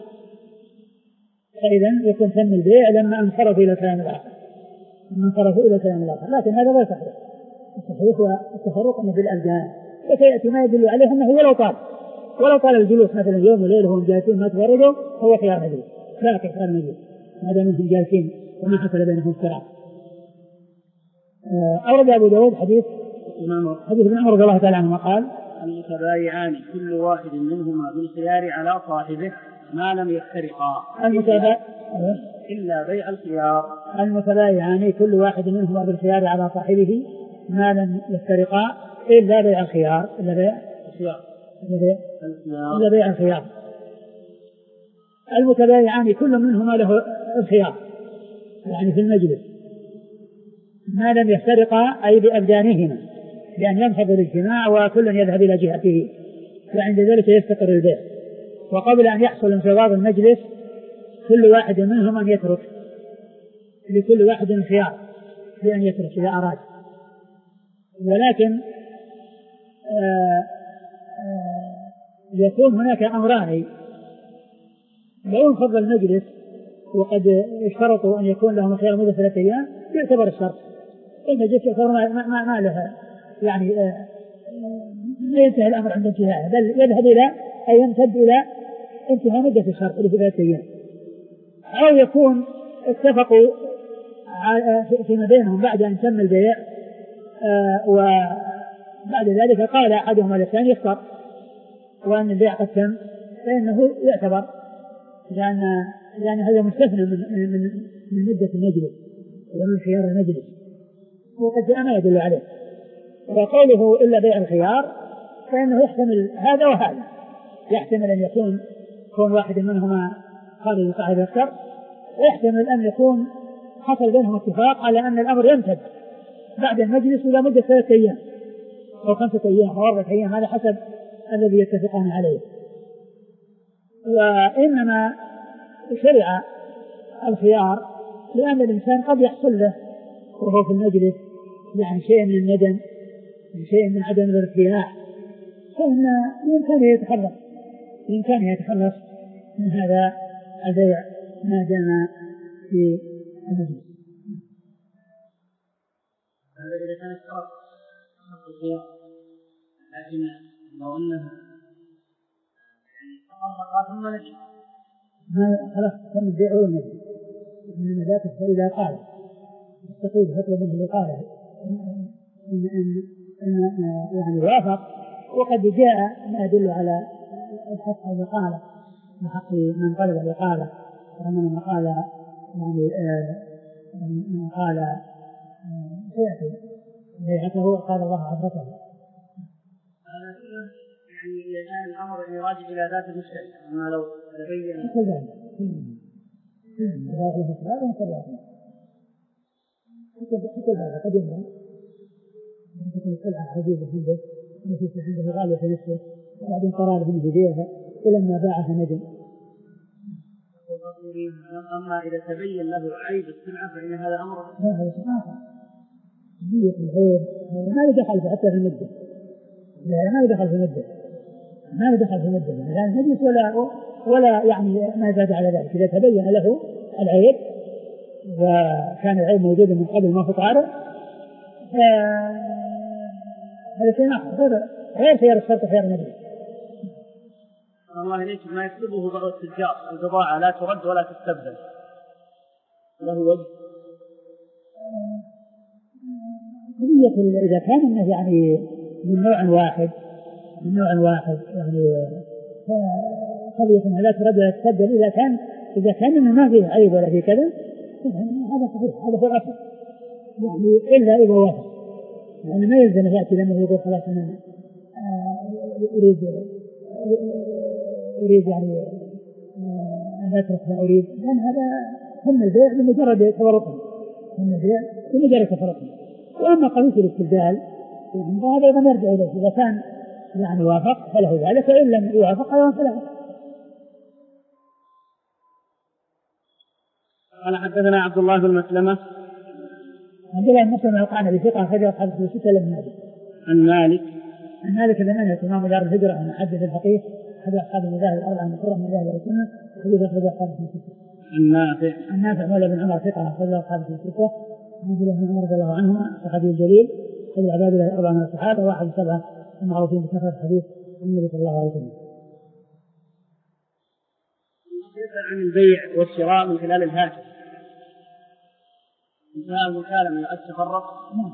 فإذا يكون تم البيع لما انصرفوا إلى الكلام الآخر لما انصرفوا إلى الكلام الآخر لكن هذا غير صحيح. الصحيح هو التفرق أنه في الأبدان، وسيأتي ما يدل عليه أنه ولو طال ولو طال الجلوس مثلا يوم وليلة وهم جالسين ما تفرقوا هو خيار مجلس، لا خيار مجلس ما دام انهم جالسين وما حصل بينهم صراع. أورد أبو داود حديث حديث ابن عمر رضي الله تعالى عنه قال: المتبايعان كل واحد منهما بالخيار على صاحبه ما لم يفترقا المتبايع إلا بيع الخيار. المتبايعان كل واحد منهما بالخيار على صاحبه ما لم يفترقا إلا بيع الخيار إلا بيع الخيار إلا بيع الخيار. المتبايعان كل منهما له الخيار يعني في المجلس ما لم يفترقا أي بأبدانهما، لأن ينفض الاجتماع وكل يذهب إلى جهته، وعند ذلك يستقر البيع. وقبل أن يحصل انفضاض المجلس كل واحد منهم أن يترك، لكل واحد خيار بأن يترك إذا أراد. ولكن آآ آآ يكون هناك أمران: لو انفض المجلس وقد اشترطوا أن يكون لهم خيار مدة ثلاثة أيام يعتبر الشرط، المجلس يعتبر ما, ما, ما لها يعني لا ينتهي الأمر عند انتهاءه، بل يذهب إلى أي يمتد إلى انتهاء مدة الشرط اللي في ثلاثة أيام. أو يكون اتفقوا فيما بينهم بعد أن تم البيع وبعد ذلك قال أحدهما للثاني يختار وأن البيع قد تم، فإنه يعتبر، لأن لأن هذا مستثنى من من من مدة المجلس ومن خيار المجلس، وقد جاء ما يدل عليه. وقوله إلا بيع الخيار فإنه يحتمل هذا وهذا، يحتمل أن يكون كون واحد منهما قال لصاحب الشر، ويحتمل أن يكون حصل بينهم اتفاق على أن الأمر يمتد بعد المجلس إلى مدة ثلاثة أيام أو خمسة أيام أو أربعة أيام، هذا حسب الذي يتفقان عليه. وإنما شرع الخيار لأن الإنسان قد يحصل له وهو في المجلس يعني شيء من الندم، شيء من عدم الارتياح، فإن بإمكانه يتخلص بإمكانه يتخلص من هذا البيع ما دام في المجلس. هذا إذا كان اشترط الخيار، لكن لو أنه يعني تطرقا ثم نجد خلاص تم البيع ولا النجد، إنما ذاك فإذا قال يستطيع يطلب منه اللي قاله إن إن إن يعني وافق، وقد جاء ما يدل على الحق على الإقالة من حق من طلب الإقالة، وأن من قال يعني من قال سيأتي بيعته قال الله عبرته. يعني إذا كان الأمر يراجع إلى ذات المشتري، أما لو تبين كذلك ذات المشتري ومشتري حتى ذلك قد يمنع أن تكون السلعة عزيزة عنده ونفسه عنده غالية في نفسه، وبعدين قرار من يبيعها ولما باعها ندم. أما إذا تبين له عيب السلعة فإن هذا أمر هذا آخر، بيع العيب ما له دخل حتى في المدة، لا ما له دخل في المدة، ما له دخل في المدة لا المجلس ولا ولا يعني ما زاد على ذلك. إذا تبين له العيب وكان العيب موجودا من قبل ما فطاره هذا شيء آخر غير خيار الشرط خيار المجلس. الله ليش ما يكتبه بعض التجار البضاعة لا ترد ولا تستبدل له وجه؟ قضية إذا كان إنه يعني من نوع واحد من نوع واحد يعني قضية إنها لا ترد ولا تستبدل، إذا كان إذا كان إنه ما فيه عيب ولا فيه كذا هذا صحيح، هذا في الأصل يعني إلا إذا وافق، يعني ما يلزم يأتي لما يقول خلاص أنا أريد أريد يعني أن أترك ما أريد، لأن هذا هم البيع بمجرد تورطهم هم البيع بمجرد تورطهم. وأما قضية الاستبدال يعني هذا أيضا يرجع إليه، إذا كان يعني وافق فله ذلك، وإن لم يوافق أيضا فله. قال حدثنا عبد الله بن مسلمة عبد الله بن مسلمة وقعنا بثقة خرج أصحاب في ستة لم مالك عن مالك عن مالك بن أنس إمام دار الهجرة عن حدث الفقيه أحد أصحاب المذاهب الأربعة المشهورة من ذلك السنة حديث أخرج أصحاب في ستة. عن نافع عن نافع مولى بن عمر ثقة أخرج أصحاب في ستة. عن عبد الله بن عمر رضي الله عنهما صحابي الجليل أحد العباد له أربعة من الصحابة واحد سبعة المعروفين بكثرة الحديث عن النبي صلى الله عليه وسلم. يسأل عن البيع والشراء من خلال الهاتف، انتهى المكالمة التفرق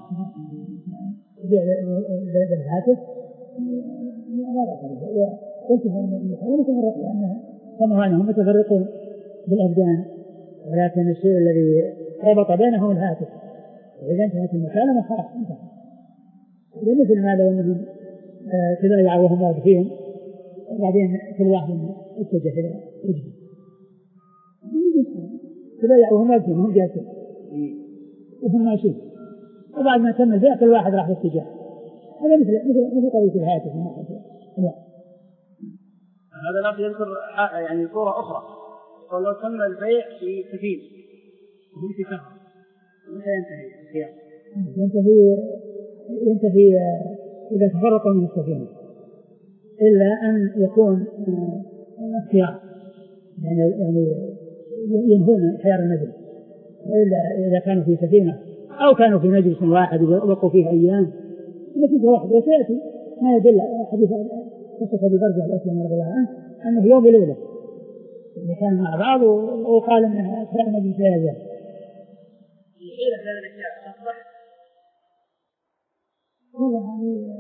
بالهاتف لا لا وانتهى المكالمة تفرق، لأنها كما أنهم متفرقون بالأبدان، ولكن الشيء الذي ربط بينهم الهاتف، وإذا انتهت المكالمة خلاص انتهى. مثل ما لو أنهم تبايعوا وهم واقفين وبعدين كل واحد اتجه إلى وجهه، تبايعوا وهم واقفين وهم جالسين وهم ماشيين، وبعد ما تم البيع كل واحد راح في اتجاه. هذا مثل مثل مثل قضية الهاتف من ناحية. هذا الأخ يذكر يعني صورة أخرى، قال لو تم البيع في سفينة وهم في سفر متى ينتهي الخيار؟ ينتهي ينتهي إذا تفرقوا من السفينة، إلا أن يكون الخيار يعني يعني ينهون خيار المجلس، وإلا إذا كانوا في سفينة أو كانوا في مجلس واحد وبقوا فيه أيام نتيجة واحدة وسيأتي ما يدل حديث قصة أبي برزة الأسلمي رضي الله عنه أنه يوم وليلة اللي كانوا مع بعض وقال أنه خيار المجلس لا يزال. إذا كان الأشياء تصبح والله يعني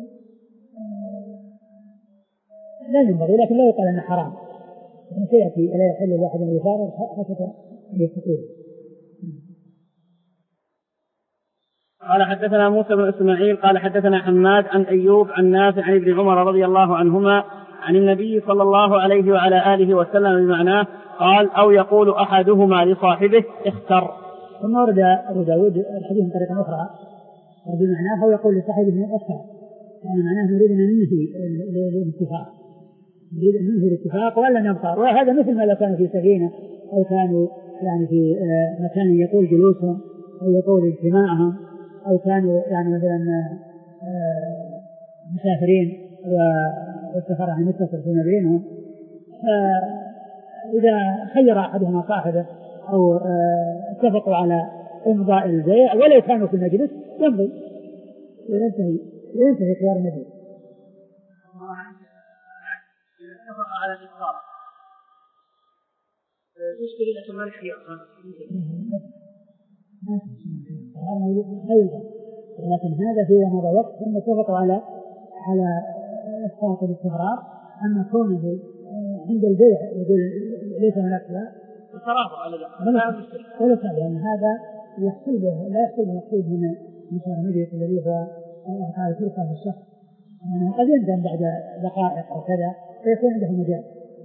لا ينبغي، لكن لا يقال أنه حرام، يعني سيأتي لا يحل لأحد أن يفارق حتى يستطيع. قال حدثنا موسى بن إسماعيل قال حدثنا حماد عن أيوب عن نافع عن ابن عمر رضي الله عنهما عن النبي صلى الله عليه وعلى آله وسلم بمعناه قال أو يقول أحدهما لصاحبه اختر. ثم ورد أبو داود الحديث من طريقة أخرى بمعناه أو يقول لصاحبه اختر، يعني معناه نريد أن ننهي الاتفاق، نريد أن ننهي الاتفاق ولا نبقى. وهذا مثل ما لو كانوا في سفينة أو كانوا يعني في مكان يطول جلوسهم أو يطول اجتماعهم أو كانوا يعني مثلا مسافرين والسفر عن متصل فيما بينهم، فإذا خير أحدهما صاحبه أو اتفقوا على إمضاء البيع ولا كانوا في المجلس يمضي وينتهي وينتهي خيار المجلس. إذا اتفق على الإقرار تشتري لك الملح يقرأ أيضا، لكن هذا في مضى وقت ثم اتفقوا على على إسقاط الاستغرار. أما كونه عند البيع يقول ليس هناك لا الصراحة على ولا شيء، لأن هذا يحصل به لا يحصل المقصود من مسار المجلس الذي هو هذه فرصة للشخص، يعني قد يندم بعد دقائق أو كذا فيكون عنده مجال.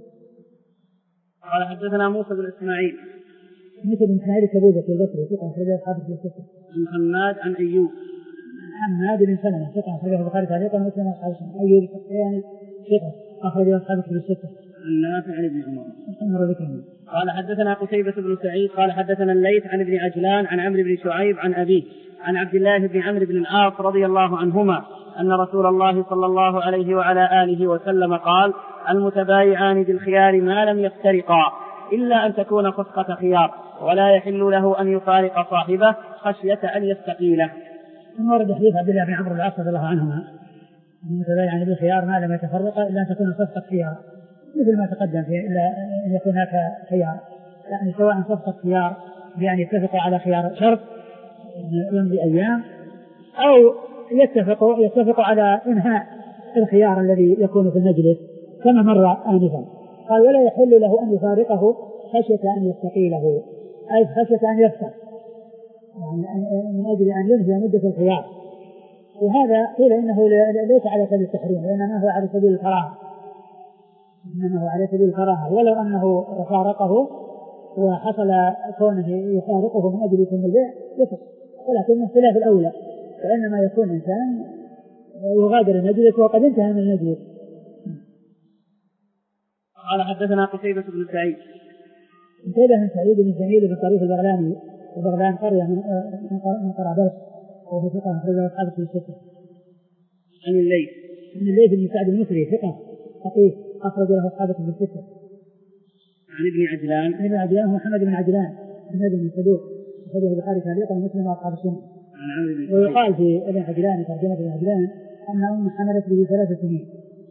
قال حدثنا موسى بن إسماعيل مثل بن إسماعيل كبوزة البصري ثقة أخرجه أصحاب الستة. عن حماد عن أيوب حماد بن سلمة ثقة أخرجه البخاري تعليقا ومسلم أصحاب السنة. أيوب السختياني ثقة أخرجه أصحاب الستة. عن نافع عن ابن عمر. عمر قال حدثنا قتيبة بن سعيد قال حدثنا الليث عن ابن عجلان عن عمرو بن شعيب عن أبيه عن عبد الله بن عمرو بن العاص رضي الله عنهما أن رسول الله صلى الله عليه وعلى آله وسلم قال المتبايعان بالخيار ما لم يفترقا إلا أن تكون صفقة خيار ولا يحل له أن يفارق صاحبه خشية أن يستقيله. ثم ورد حديث عبد الله بن عمرو بن العاص رضي الله عنهما المتبايعان بالخيار ما لم يتفرقا إلا أن تكون صفقة خيار، مثل ما تقدم فيه إلا أن يكون هناك خيار، يعني سواء صفقة خيار يعني يتفقوا على خيار شرط يمضي أيام أو يتفقوا يتفقوا على إنهاء الخيار الذي يكون في المجلس كما مر آنفا. قال ولا يحل له أن يفارقه خشية أن يستقيله، أي خشية أن يفتح، يعني من أجل أن ينهي مدة الخيار. وهذا قيل إنه ليس على سبيل التحريم وإنما هو على سبيل الكراهة، إنما هو على سبيل الكراهة، ولو أنه فارقه وحصل كونه يفارقه من أجل يتم البيع يفسد، ولكن اختلاف الأولى، فإنما يكون إنسان يغادر المجلس وقد انتهى من المجلس. قال حدثنا قتيبة بن سعيد قتيبة بن سعيد بن جميل بن طريف البغلاني، وبغلان قرية من قرابلس وهو ثقة أخرجه أصحاب الكتب الستة. عن الليث عن الليث بن سعد المصري ثقة فقيه أخرج له أصحاب الكتب الستة. عن ابن عجلان عن ابن عجلان هو محمد بن عجلان بن صدوق أخرجه البخاري تعليقا ومسلم وأصحاب السنة. ويقال في ابن عجلان ترجمة ابن عجلان أن أم حملت به ثلاث سنين.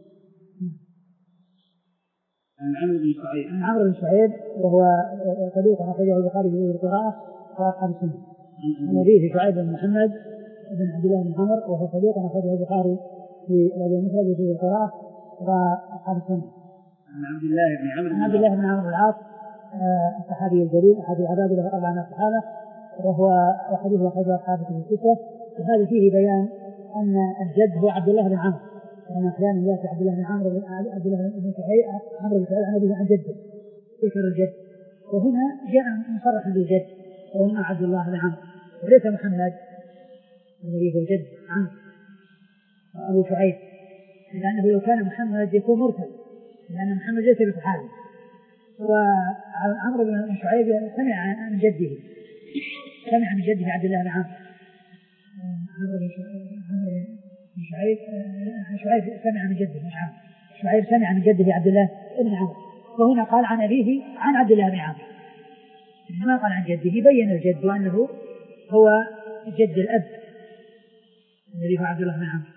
عن عمرو بن شعيب عن عمرو بن شعيب وهو صدوق أخرجه البخاري في القراءة وأصحاب السنة. عن أبيه شعيب بن محمد بن عبد الله بن عمرو وهو صدوق أخرجه البخاري في المفرد في القراءة وأصحاب السنة. عن عبد الله بن عمرو عن عبد الله بن عمرو العاص الصحابي الجليل أحد العباد له أربعة من الصحابة، وهو حديث أخرجه أصحاب الستة. وهذا فيه بيان أن الجد هو عبد الله بن عمرو، لأن أحيانا يأتي عبد الله بن عمرو بن عبد الله بن شعيب عمرو بن شعيب عن أبيه عن جده ذكر الجد، وهنا جاء مصرح بالجد وهنا عبد الله بن عمرو وليس محمد الذي هو جد عمرو أبو شعيب، لأنه لو كان محمد يكون مرسل لأن محمد ليس بصحابي. وعمرو بن شعيب سمع عن جده سمع من جده عبد الله بن عمرو عمرو بن شعيب شعيب سمع من جده مش عمرو شعيب سمع من جده عبد الله بن عمرو، وهنا قال عن أبيه عن عبد الله بن عمرو، ما قال عن جده. بين الجد أنه هو جد الأب الذي هو عبد الله بن عمرو.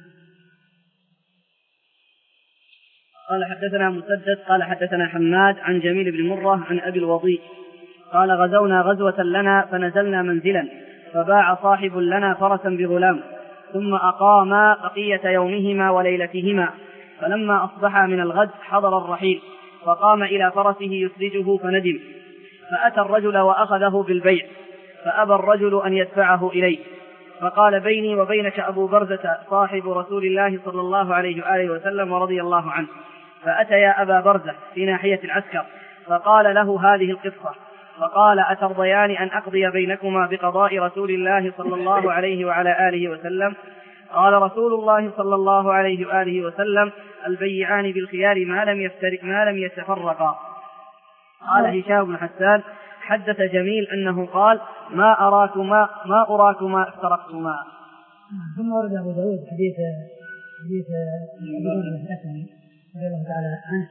قال حدثنا مسدد قال حدثنا حماد عن جميل بن مرة عن أبي الوضيء قال غزونا غزوة لنا فنزلنا منزلا فباع صاحب لنا فرسا بغلام ثم أقاما بقية يومهما وليلتهما، فلما أصبحا من الغد حضر الرحيل فقام إلى فرسه يسرجه فندم، فأتى الرجل وأخذه بالبيع فأبى الرجل أن يدفعه إليه، فقال بيني وبينك أبو برزة صاحب رسول الله صلى الله عليه وآله وسلم ورضي الله عنه. فأتيا أبا برزة في ناحية العسكر فقال له هذه القصة، فقال أترضيان أن أقضي بينكما بقضاء رسول الله صلى الله عليه وعلى آله وسلم؟ قال رسول الله صلى الله عليه وآله وسلم البيعان بالخيار ما لم يفترق ما لم يتفرقا. قال هشام بن حسان حدث جميل أنه قال ما أراكما ما أراكما افترقتما. ثم ورد أبو داود حديث حديث أبي الأسلمي رضي الله تعالى عنه.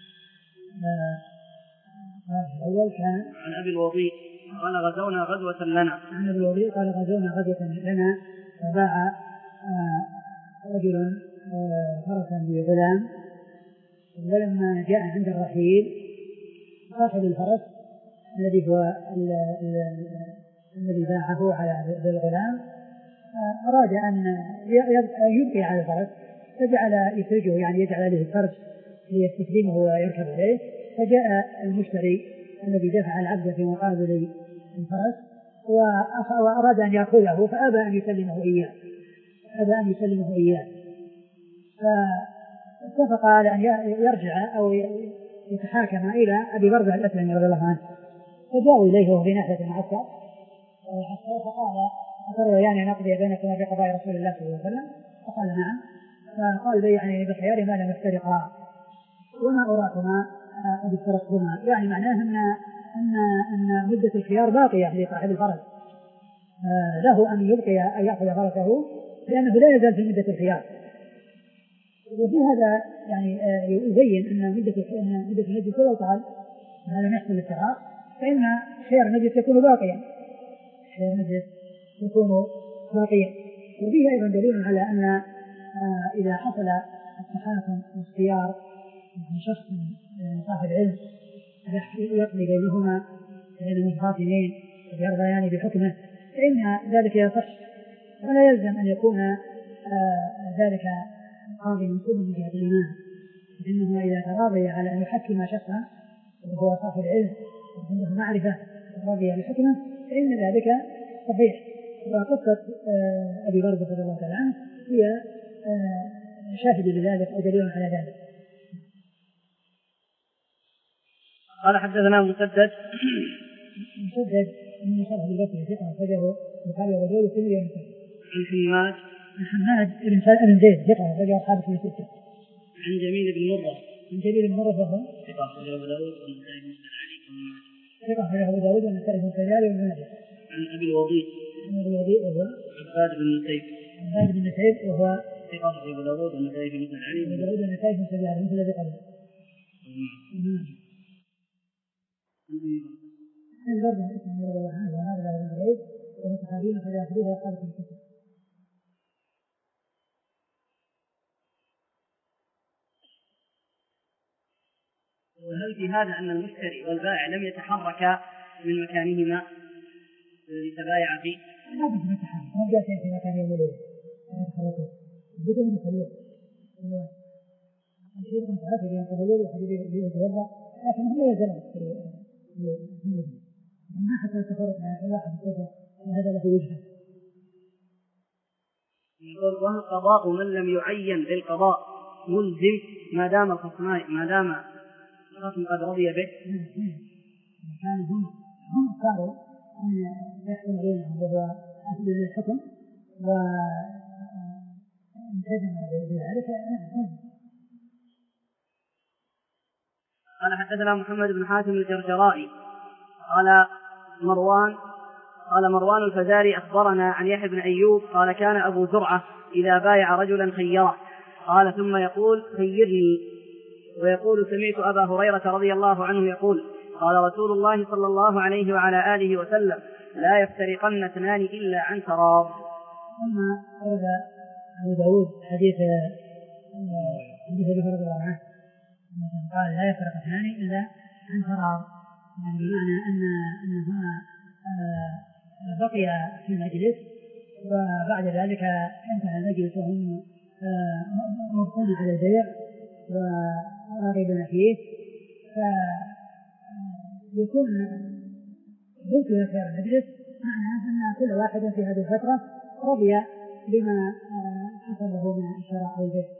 الأول كان عن أبي الوضيء قال غزونا غزوة لنا عن أبي الوضيء قال غزونا غزوة لنا فباع رجل فرسا بغلام، ولما جاء عند الرحيل صاحب الفرس الذي هو الذي باعه على الغلام أراد أن يبقي على الفرس فجعل يسرجه، يعني يجعل عليه الفرس ليستسلمه ويركب عليه. فجاء المشتري الذي دفع العبد في مقابل الفرس وأراد أن يأخذه فأبى أن يسلمه إياه أبى أن يسلمه إياه فاتفق على أن يرجع أو يتحاكم إلى أبي برزة الأسلمي رضي الله عنه. فجاءوا إليه وهو في ناحية المعسكر فقال أترضيان أن أقضي بينكما بقضاء رسول الله صلى الله عليه وسلم؟ فقال نعم. فقال بيعني بخيار ما لم يفترقا وما أراكما قد افترقتما، يعني معناه أن أن أن مدة الخيار باقية لصاحب الفرس، له أن يبقي أن يأخذ فرسه لأنه لا يزال في مدة الخيار. وفي هذا يعني يبين أن مدة أن مدة المجلس لو طال ما لم يحصل الاتفاق فإن خيار المجلس يكون باقيا خيار المجلس يكون باقيا. وفيه أيضا دليل على أن إذا حصل التحاكم واختيار من شخص صاحب علم يقضي بينهما بين متخاصمين ويرضيان بحكمه فإن ذلك يصح، ولا يلزم أن يكون ذلك قاضي منصوب من جهة الإمام، لأنه إذا تراضي على أن يحكم شخصا وهو صاحب علم وعنده معرفة راضي بحكمه فإن ذلك صحيح. وقصة أبي برزة رضي الله عنه هي شاهد لذلك أو دليل على ذلك. قال حدثنا مسدد مسدد من مصرف البصري ثقة أخرجه البخاري وأبو داود والترمذي والنسائي. عن حماد عن حماد بن بن زيد ثقة أخرجه أصحاب الكتب الستة. عن جميل بن مرة عن جميل بن مرة وهو ثقة أخرجه أبو داود والنسائي بن علي ثقة أخرجه أبو داود والنسائي بن علي وابن ماجه. عن أبي الوضيء عن أبي الوضيء وهو عباد بن نسيب عباد بن نسيب وهو ثقة أخرجه أبو داود والنسائي بن علي أبو داود والنسائي بن علي مثل الذي قبله. عن برد الاسم رضي الله عنه وهذا بن عبيد وهو صحابي أخرج حديثه أصحاب الكتب. وهل في هذا أن المشتري والبائع لم يتحركا من مكانهما الذي تبايع فيه؟ لا بد من التحرك، ما جاء شيء في مكان يوم وليلة يتحركون بدون تخلوه. الشيء متعافي ينقبلون وحديث يتوضأ لكن هم لا يزالون في المدينة ما حصل التفرق مع واحد يتجه هذا له وجهه. يقول وهل قضاء من لم يعين بالقضاء ملزم ما دام الخصمان ما دام الخصم قد رضي به؟ كانوا هم هم اختاروا أن يحكم بينهم وهو أهل للحكم وانتجم بذلك. قال حدثنا محمد بن حاتم الجرجرائي قال مروان قال مروان الفزاري أخبرنا عن يحيى بن أيوب قال كان أبو زرعة إذا بايع رجلا خيره قال ثم يقول خيرني، ويقول سمعت أبا هريرة رضي الله عنه يقول قال رسول الله صلى الله عليه وعلى آله وسلم لا يفترقن اثنان إلا عن تراض. ثم ورد أبو داود حديث حديث أبي هريرة رضي الله عنه قال لا يفترق اثنان إلا عن تراض، يعني بمعنى أن أن هنا بقي في المجلس وبعد ذلك انتهى المجلس وهم مبقون على البيع وراغبون فيه فيكون بنت خير المجلس، معنى أن كل واحد في هذه الفترة رضي بما حصل له من الشراء أو البيع.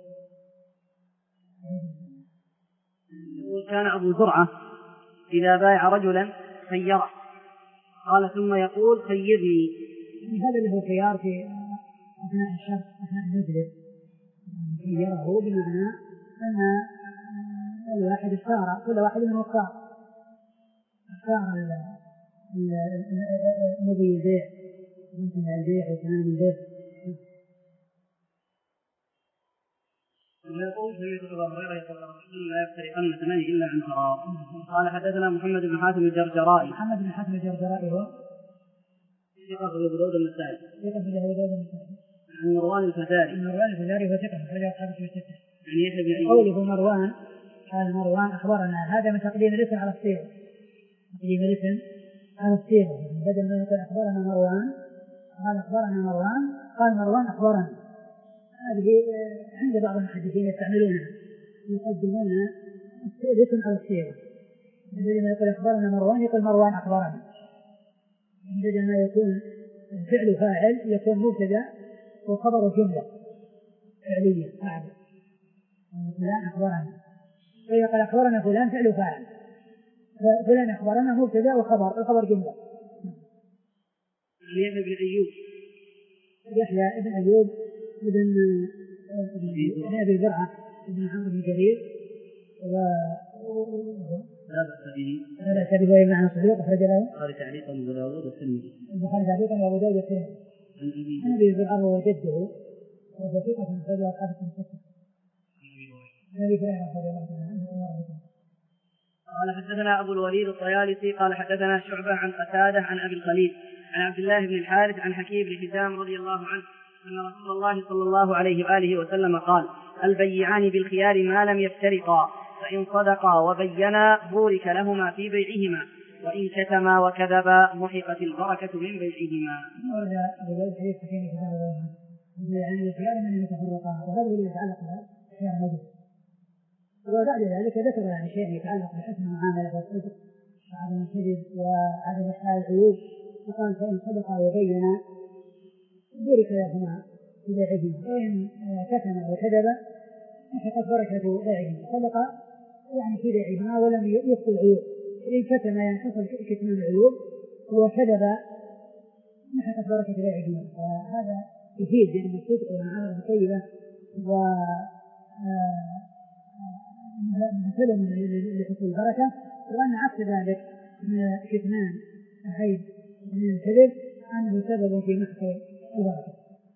كان أبو زرعة إذا بايع رجلا خيره، قال ثم يقول خيرني. هذا اللي هو خيار في أثناء الشرط أثناء المجلس، خيره بمعنى أن الواحد اختار، كل واحد منهم اختار اختار مضي البيع وانتهى البيع وتمام البيع. ويقول سمعت أبا هريرة يقول لا يفترقن اثنان إلا عن تراض. قال حدثنا محمد بن حاتم الجرجرائي. محمد بن حاتم الجرجرائي هو ثقة في أبو داود النسائي. ثقة في أبو داود النسائي. عن مروان الفزاري. مروان الفزاري هو ثقة في أصحاب الستة. عن يحيى بن أيوب. قوله مروان قال مروان أخبرنا، هذا من تقديم الاسم على الصيغة، تقديم الاسم على الصيغة، بدل ما يقول أخبرنا مروان قال أخبرنا مروان قال مروان أخبرنا. هذه عند بعض المحدثين يستعملونها، يقدمون الاسم على الصيغة، بدل ما يقول أخبرنا مروان يقول مروان أخبرنا، بدل ما يكون فعل فاعل يكون مبتدأ وخبر جملة فعلية فاعل، فلان أخبرنا، فيقول أخبرنا فلان فعل فاعل، فلان أخبرنا مبتدأ وخبر الخبر جملة. يحيى بن أيوب. يحيى بن أيوب ابن أبي زرعة ابن عمرو بن جرير و لا بأس به. لا بأس به وإن معنى صديق أخرج له البخاري تعليقا وأبو داود والترمذي. البخاري تعليقا وأبو داود والترمذي. عن أبي زرعة هو جده وهو ثقة أخرج له أصحاب الستة. النبي هريرة رضي الله عنه. قال حدثنا أبو الوليد الطيالسي قال حدثنا شعبة عن قتادة عن أبي الخليل عن عبد الله بن الحارث عن حكيم بن حزام رضي الله عنه أن رسول الله صلى الله عليه وآله وسلم قال: البيعان بالخيار ما لم يفترقا، فإن صدقا وبينا بورك لهما في بيعهما، وإن كتما وكذبا محقت البركة من بيعهما. ورد أبو داود حديث حكيم بن حزام رضي الله عنه البيعان بالخيار ما لم يتفرقا، وهذا هو الذي يتعلق بخيار المجلس. وبعد ذلك ذكر يعني شيء يتعلق بحسن المعاملة والصدق وعدم الكذب وعدم إحلال العيوب، فقال: فإن صدقا وبينا بورك لهما في بيعهما، وإن كتما وكذبا محقت بركة بيعهما. صدق يعني في بيعهما ولم يخفي العيوب، وإن كتم يعني حصل كتمان العيوب، وكذب محقت بركة بيعهما. فهذا يفيد بأن الصدق والمعاملة الطيبة و سبب لحصول البركة، وأن عكس ذلك من كتمان العيب من الكذب أنه سبب في محق البركة.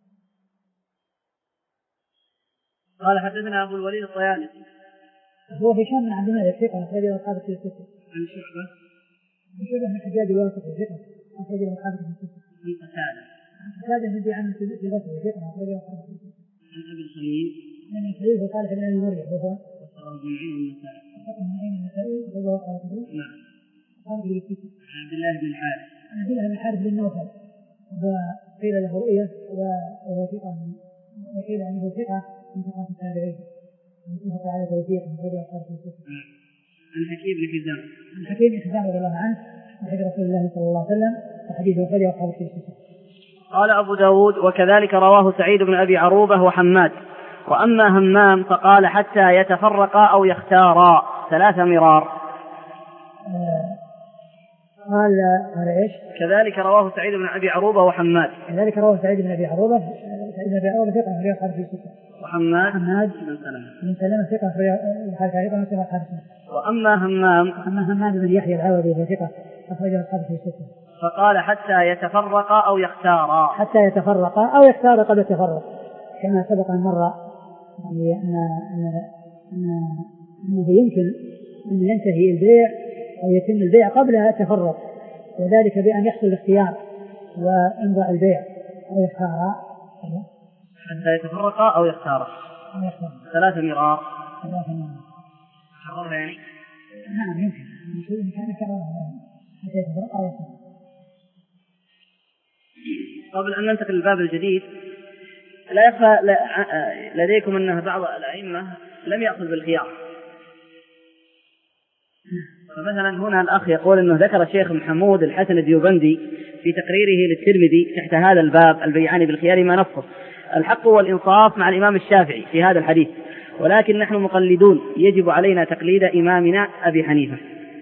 قال حدثنا أبو الوليد الطيالسي هو هشام بن عبد الملك ثقة أخرج له أصحاب الكتب الستة. عن شعبة عن شعبة بن الحجاج الواسطي ثقة أخرج له أصحاب الكتب الستة. عن قتادة عن قتادة بن عامر في بصره ثقة أخرج له أصحاب الكتب الستة. عن أبي الخليل من الخليل وصالح بن أبي مريم وهو بن عين النسائي ثقة من عين النسائي أخرج له أصحاب الكتب. نعم. أصحاب الكتب الستة. عن عبد الله بن الحارث عن عبد الله بن الحارث بن نوفل وقيل له رؤية وهو ثقة وقيل أنه ثقة من ثقات التابعين واتفق على توثيقه أخرج له أصحاب الكتب. عن حكيم بن حزام عن حكيم بن حزام رضي الله عنه صاحب رسول الله صلى الله عليه وسلم وحديثه أخرج له أصحاب الكتب. قال أبو داود: وكذلك رواه سعيد بن أبي عروبة وحماد. وأما همام فقال: حتى يتفرقا أو يختارا ثلاث مرار. قال قال إيش؟ كذلك رواه سعيد بن أبي عروبة وحماد. كذلك رواه سعيد بن أبي عروبة سعيد بن أبي عروبة ثقة أخرج له أصحاب الكتب. وحماد حماد بن سلمة بن سلمة ثقة أخرج له أيضا أصحاب الكتب. وأما همام أما همام بن يحيى العوضي ثقة أخرج له أصحاب الكتب. فقال: حتى يتفرقا أو يختارا. حتى يتفرقا أو يختار قبل التفرق، كما سبق المرة يعني أن أن أنه يمكن أن ينتهي البيع أو يتم البيع قبل التفرق، وذلك بأن يحصل الاختيار وإمضاء البيع أو يختار. حتى يتفرقا أو يختارا ثلاث مرار. ثلاث مرار. حررها يعني؟ نعم يمكن. يمكن كان كررها حتى يتفرقا أو يختارا. قبل أن ننتقل للباب الجديد، لا يخفى لديكم أن بعض الأئمة لم يأخذ بالخيار، فمثلا هنا الأخ يقول أنه ذكر الشيخ محمود الحسن الديوبندي في تقريره للترمذي تحت هذا الباب البيعان بالخيار ما نصه الحق والإنصاف مع الإمام الشافعي في هذا الحديث، ولكن نحن مقلدون يجب علينا تقليد إمامنا أبي حنيفة.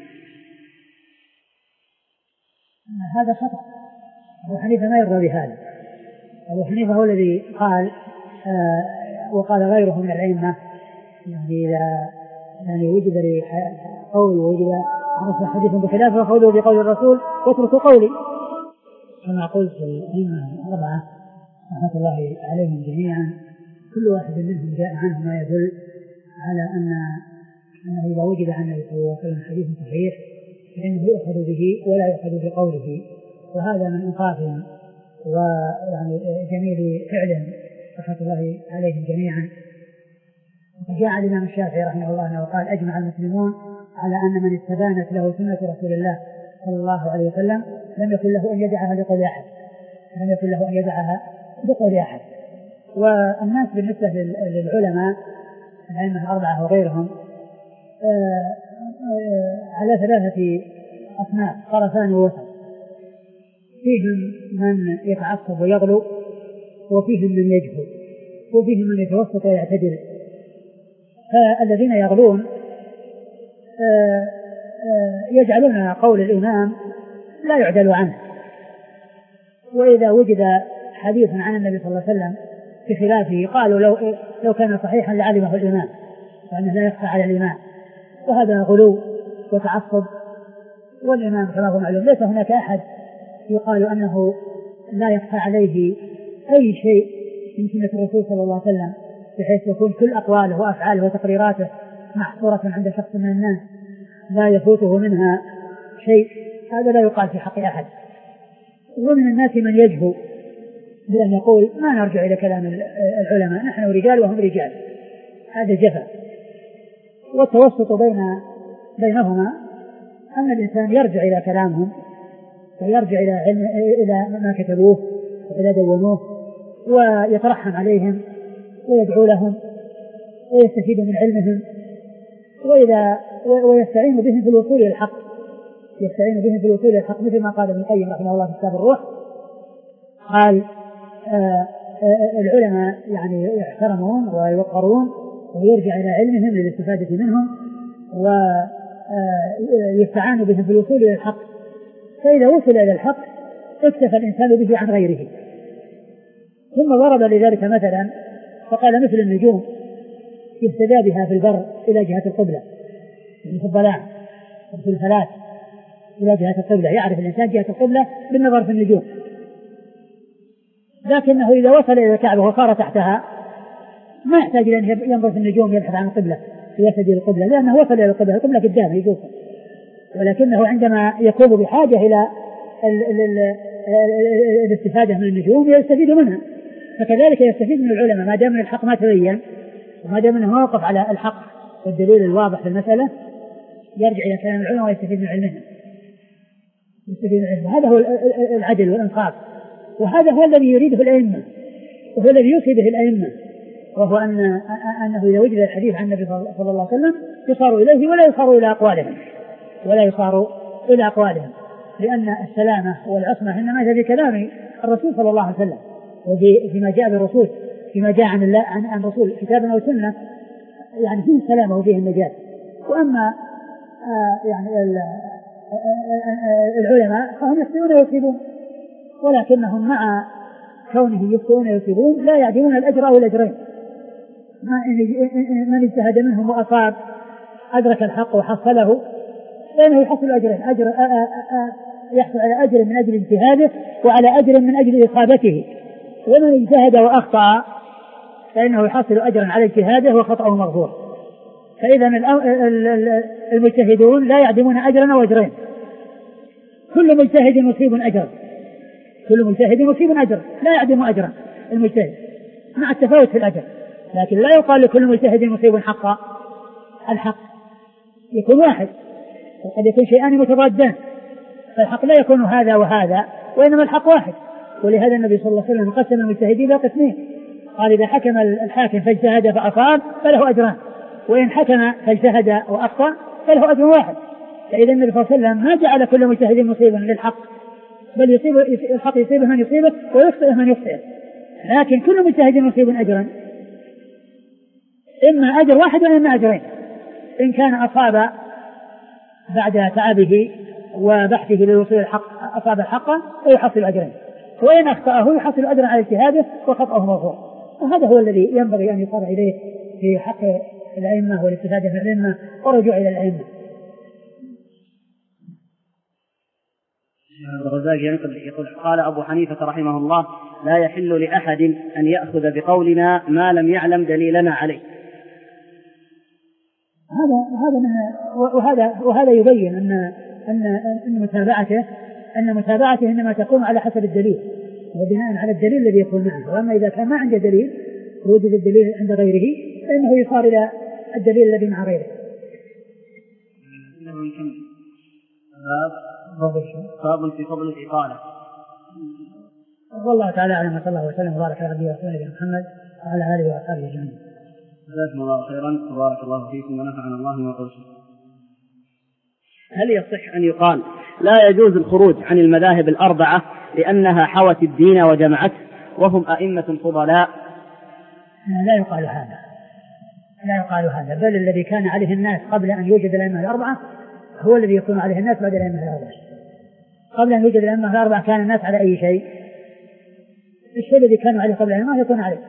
هذا خطأ. أبو حنيفة ما يرضى بهذا. أبو حنيفة هو الذي قال آه وقال غيره من الأئمة يعني إذا يعني وجد لي قول ووجد عرف حديث بخلافه فخذوا بقول الرسول واتركوا قولي. كما قلت الأئمة الأربعة رحمة الله عليهم جميعا كل واحد منهم جاء عنه ما يدل على أن أنه إذا وجد عن النبي صلى الله عليه وسلم حديث صحيح فإنه يؤخذ به ولا يؤخذ بقوله، وهذا من إنصافهم ويعني جميل فعلهم رحمة الله عليهم جميعا. وجاء الإمام الشافعي رحمه الله أنه قال أجمع المسلمون على أن من استبانت له سنة رسول الله صلى الله عليه وسلم لم يكن له أن يدعها لقول أحد لم يكن له أن يدعها بقول أحد. والناس بالنسبة للعلماء الأئمة الأربعة وغيرهم على ثلاثة أصناف طرفان ووسط، فيهم من يتعصب ويغلو، وفيهم من يجهل، وفيهم من يتوسط ويعتدل. فالذين يغلون يجعلون قول الإمام لا يعدل عنه، وإذا وجد حديث عن النبي صلى الله عليه وسلم بخلافه قالوا لو, لو كان صحيحا لعلمه الإمام وأنه لا يخفى على الإمام، وهذا غلو وتعصب. والإمام كما هو معلوم ليس هناك أحد يقال أنه لا يخفى عليه أي شيء من سنة الرسول صلى الله عليه وسلم، بحيث يكون كل أقواله وأفعاله وتقريراته محصورة عند شخص من الناس لا يفوته منها شيء. هذا لا يقال في حق أحد. ومن الناس من يجهو بأن يقول ما نرجع إلى كلام العلماء، نحن رجال وهم رجال، هذا جفا. والتوسط بين بينهما أن الإنسان يرجع إلى كلامهم ويرجع إلى علم إلى ما كتبوه وإلى دونوه ويترحم عليهم ويدعو لهم ويستفيد من علمهم، وإذا ويستعين بهم في الوصول إلى الحق يستعين بهم في الوصول إلى الحق مثل ما قال ابن القيم رحمه الله في كتاب الروح. قال آآ آآ العلماء يعني يحترمون ويوقرون ويرجع إلى علمهم للاستفادة منهم ويستعان بهم في الوصول إلى الحق، فإذا وصل إلى الحق اكتفى الإنسان به عن غيره. ثم ضرب لذلك مثلا فقال مثل النجوم يهتدى بها في البر إلى جهة القبلة، في الظلام وفي الفلات إلى جهة القبلة، يعرف الإنسان جهة القبلة بالنظر في النجوم، لكنه إذا وصل إلى الكعبة وصار تحتها ما يحتاج أن ينظر في النجوم يبحث عن القبلة يهتدي القبلة، لأنه وصل إلى القبلة، القبلة قدامه يشوفها، ولكنه عندما يكون بحاجة إلى الاستفادة من النجوم يستفيد منها. فكذلك يستفيد من العلماء ما دام من الحق ما تبين وما دام انه واقف على الحق والدليل الواضح في المسألة يرجع إلى كلام العلماء ويستفيد من علمهم يستفيد من علمهم. هذا هو العدل والإنصاف، وهذا هو الذي يريده الأئمة وهو الذي يوصي به الأئمة، وهو أن أنه إذا وجد الحديث عن النبي صلى الله عليه وسلم يصار إليه ولا يصار إلى أقوالهم ولا يصار إلى أقوالهم لأن السلامة والعصمة إنما هي بكلام الرسول صلى الله عليه وسلم وفيما جاء بالرسول فيما جاء عن الله عن عن رسول كتابا أو سنة، يعني فيه السلامة وفيه النجاة. وأما آه يعني العلماء فهم يخطئون ويصيبون، ولكنهم مع كونهم يخطئون ويصيبون لا يعدمون الأجر أو الأجرين. من اجتهد منهم وأصاب أدرك الحق وحصله فإنه يحصل أجرين، أجر يحصل على أجر من أجل اجتهاده وعلى أجر من أجل إصابته، ومن اجتهد وأخطأ فإنه يحصل أجرا على اجتهاده وخطأه مغفور. فإذا المجتهدون لا يعدمون أجرا أو أجرين، كل مجتهد يصيب أجرا كل مجتهد يصيب أجرا لا يعدم أجرا المجتهد مع التفاوت في الأجر، لكن لا يقال لكل مجتهد يصيب حقا، الحق يكون واحد وقد يكون شيئان متضادان، فالحق لا يكون هذا وهذا وإنما الحق واحد. ولهذا النبي صلى الله عليه وسلم قسم المجتهدين إلى قسمين، قال إذا حكم الحاكم فاجتهد فأصاب فله أجران، وإن حكم فاجتهد وأخطأ فله أجر واحد. فإذا النبي صلى الله عليه وسلم ما جعل كل مجتهد مصيبا للحق، بل يصيب الحق يصيبه من يصيبه ويخطئه من يخطئه، لكن كل مجتهد مصيب أجرا، إما أجر واحد وإما أجرين، إن كان أصاب بعد تعبه وبحثه ليوصل الحق أصاب الحق ويحصل أجرين، وإن أخطأه يحصل أجرا على اجتهاده وخطأه مغفور. وهذا هو الذي ينبغي أن يصار إليه في حق الأئمة والاستفادة من الأئمة والرجوع إلى الأئمة. الرزاق يقول قال أبو حنيفة رحمه الله: لا يحل لأحد أن يأخذ بقولنا ما لم يعلم دليلنا عليه. هذا هذا وهذا وهذا يبين أن أن أن متابعته أن متابعته إنما تكون على حسب الدليل وبناء على الدليل الذي يكون معه، وأما إذا كان ما عنده دليل وجد الدليل عند غيره فإنه يصار إلى الدليل الذي مع غيره. باب في فضل الإطالة. والله تعالى أعلم، صلى الله وسلم وبارك على عبده ورسوله محمد وعلى آله وأصحابه أجمعين. جزاكم الله خيرا وبارك الله فيكم ونفعنا الله بما قلتم. هل يصح أن يقال لا يجوز الخروج عن المذاهب الأربعة لأنها حوت الدين وجمعته وهم أئمة فضلاء؟ لا يقال هذا، لا يقال هذا، بل الذي كان عليه الناس قبل أن يوجد الأئمة الأربعة هو الذي يكون عليه الناس بعد الأئمة الأربعة. قبل أن يوجد الأئمة الأربعة كان الناس على أي شيء؟ الشيء الذي كانوا عليه قبل الأئمة يكون عليه.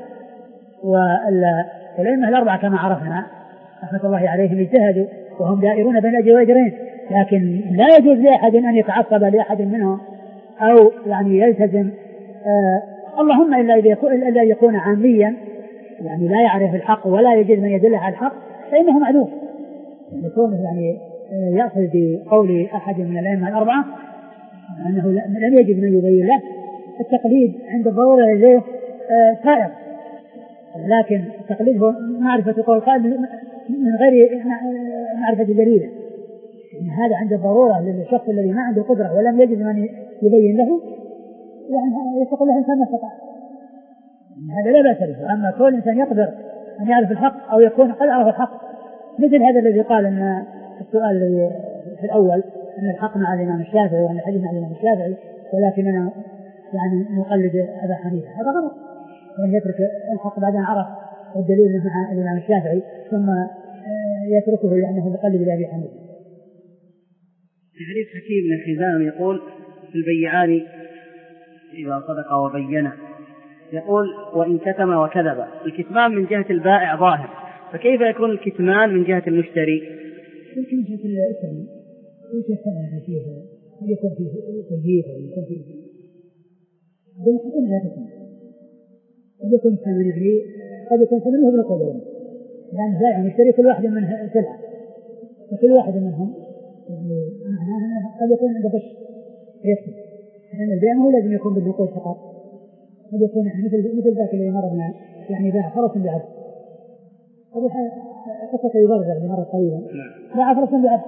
والأئمة الأربعة كما عرفنا رحمة الله عليهم اجتهدوا وهم دائرون بين الأجر والأجرين، لكن لا يجوز لأحد أن يتعصب لأحد منهم أو يعني يلتزم آه اللهم إلا إذا يكون, إلا يكون عاميا يعني لا يعرف الحق ولا يجد من يدله على الحق فإنه معذور. يكون يعني يأخذ بقول أحد من الأئمة الأربعة أنه لم يجد من يبين له، التقليد عند الضرورة إليه سائر، لكن التقليد هو معرفة قول قائل من غير معرفة دليله. يعني هذا عند الضرورة للشخص الذي ما عنده قدرة ولم يجد من يبين له يعني يستقل له إنسان ما استطاع، هذا لا بأس به. أما كل إنسان يقدر أن يعرف الحق أو يكون قد عرف الحق، مثل هذا الذي قال أن السؤال الذي في الأول أن الحق مع الإمام الشافعي وأن الحديث مع الإمام الشافعي ولكننا يعني نقلد أبا حنيفة، هذا غلط. وأن يترك الحق بعد أن عرف الدليل مع الإمام الشافعي ثم يتركه لأنه يقلد لأبي حنيفة. في حديث حكيم بن حزام يقول في البيعان إذا صدق وبينه، يقول وإن كتم وكذب، الكتمان من جهة البائع ظاهر، فكيف يكون الكتمان من جهة المشتري؟ يمكن من جهة الإثم، يمكن الثمن فيه يكون فيه تجهيز ويكون فيه بالحكم لا تكون، قد يكون الثمن يعني قد يكون ثمنه بالقدر، لأن البائع والمشتري كل واحد منه سلعة، وكل واحد منهم يعني معناها قد يكون عنده غش يكسب، لأن البيع هو لازم يكون بالنقود فقط، قد يكون يعني مثل مثل ذاك اللي مرضنا يعني باع فرس بعبد، هذه قصة يبرر اللي مرة طويلة باع فرس بعبد.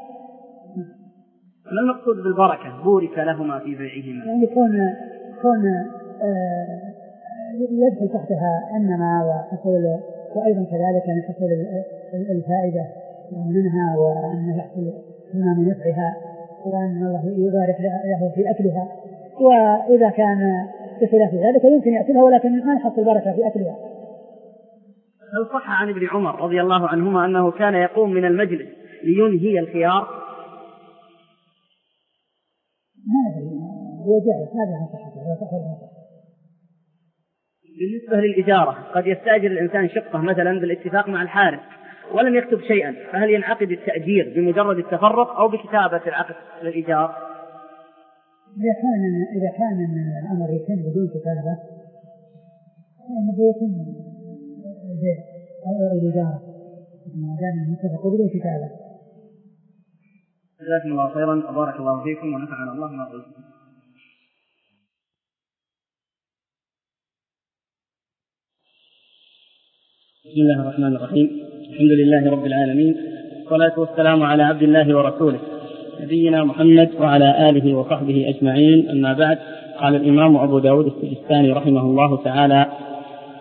ما المقصود بالبركة؟ بورك لهما في بيعهما، يعني يكون كون آه يدخل تحتها إنما وحصول، وأيضا كذلك يعني حصول الفائدة منها وأن يحصل منها من نفعها وأن الله يبارك له في أكلها، وإذا كان بخلاف ذلك يمكن يأكلها ولكن ما يحصل بركة في أكلها. هل صح عن ابن عمر رضي الله عنهما أنه كان يقوم من المجلس لينهي الخيار؟ ما أدري، هو جائز، هذا عن صحته، هذا صح ولا صح. بالنسبة للإجارة قد يستأجر الإنسان شقة مثلا بالاتفاق مع الحارس ولم يكتب شيئا، فهل ينعقد التأجير بمجرد التفرق أو بكتابة العقد للإيجار؟ إذا كان إذا كان الأمر يتم بدون كتابة فإنه يتم البيع أو الإيجار ما دام المتفق بدون كتابة. جزاكم الله خيرا وبارك الله فيكم ونفعنا الله ما قلتم. بسم الله الرحمن الرحيم، الحمد لله رب العالمين، والصلاة والسلام على عبد الله ورسوله نبينا محمد وعلى آله وصحبه أجمعين، أما بعد. قال الإمام أبو داود السجستاني رحمه الله تعالى: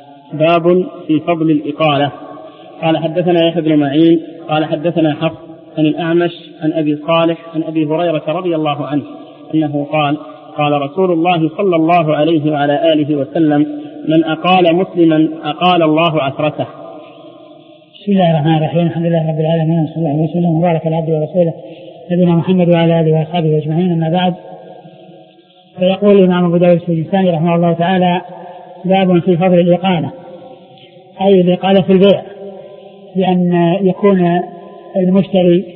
باب في فضل الإقالة. قال حدثنا يحيى بن معين قال حدثنا حفص عن الأعمش عن أبي صالح عن أبي هريرة رضي الله عنه أنه قال قال رسول الله صلى الله عليه وعلى آله وسلم من أقال مسلما أقال الله عثرته. بسم الله الرحمن الرحيم. الحمد لله رب العالمين صلى الله عليه وسلم وبارك على عبده ورسوله نبينا محمد وعلى آله وأصحابه أجمعين. أما بعد، فيقول الإمام أبو داود السجستاني رحمه الله تعالى: باب في فضل الإقالة، أي الإقالة في البيع، بأن يكون المشتري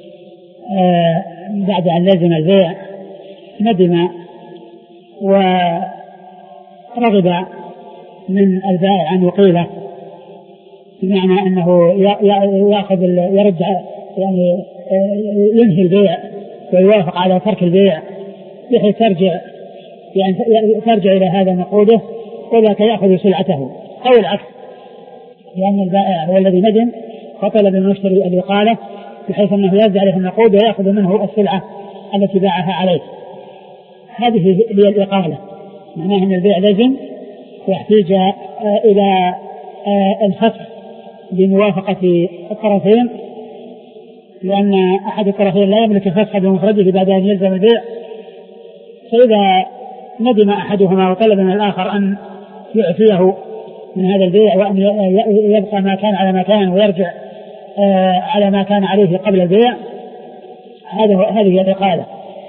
بعد أن لزم البيع ندم ورغب من البائع أن يقيله، بمعنى أنه يأخذ يرد يعني ينهي البيع ويوافق على ترك البيع بحيث ترجع يعني ترجع إلى هذا نقوده وذاك يأخذ سلعته، أو العكس، لأن البائع هو الذي ندم فطلب المشتري الإقالة بحيث أنه يرد عليه النقود ويأخذ منه السلعة التي باعها عليه. هذه هي الإقالة، معناه أن البيع لزم ويحتاج إلى الفسخ بموافقة الطرفين، لأن أحد الطرفين لا يملك الفسخ بمفرده بعد أن يلزم البيع. فإذا ندم أحدهما وطلب من الآخر أن يعفيه من هذا البيع وأن يبقى ما كان على ما كان ويرجع على ما كان عليه قبل البيع، هذه الإقالة.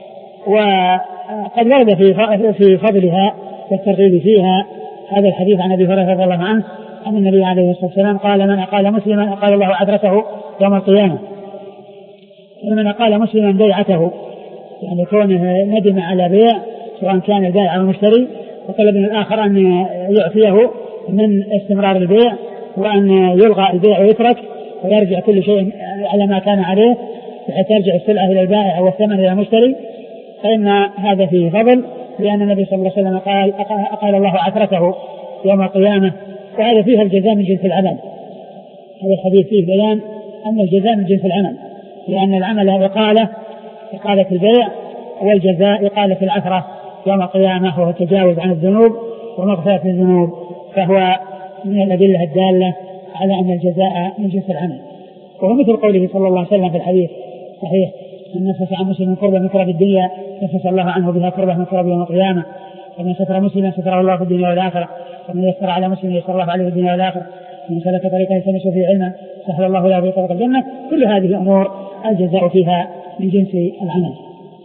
وقد ورد في فضلها والترغيب فيها هذا الحديث عن أبي هريرة رضي الله عنه أن النبي عليه الصلاة والسلام قال: من أقال مسلما أقال الله عثرته يوم القيامة. ومن أقال مسلما بيعته، يعني كونه ندم على بيع سواء كان البائع أو المشتري وطلب من الآخر أن يعفيه من استمرار البيع وأن يلغى البيع ويترك ويرجع كل شيء على ما كان عليه حتى يرجع السلعة إلى البائع والثمن إلى المشتري، فإن هذا فيه فضل، لأن النبي صلى الله عليه وسلم قال: أقال الله عثرته يوم القيامة. وهذا فيها الجزاء من جنس العمل. هذا الحديث فيه بيان أن الجزاء من جنس العمل، لأن العمل إقالة إقالة البيع، والجزاء إقالة العثرة يوم القيامة، وهو التجاوز عن الذنوب ومغفرة الذنوب، فهو من الأدلة الدالة على أن الجزاء من جنس العمل. وهو مثل قوله صلى الله عليه وسلم في الحديث صحيح: من نفس عن مسلم كربة من كرب الدنيا نفس الله عنه بها كربة من كرب يوم القيامة، ومن ستر مسلما ستره الله في الدنيا والآخرة، ومن يسر على مسلم يسر الله عليه في الدنيا والآخرة، ومن سلك طريقا يلتمس فيه علما سهل الله له به طريق الجنة. كل هذه أمور الجزاء فيها من جنس العمل.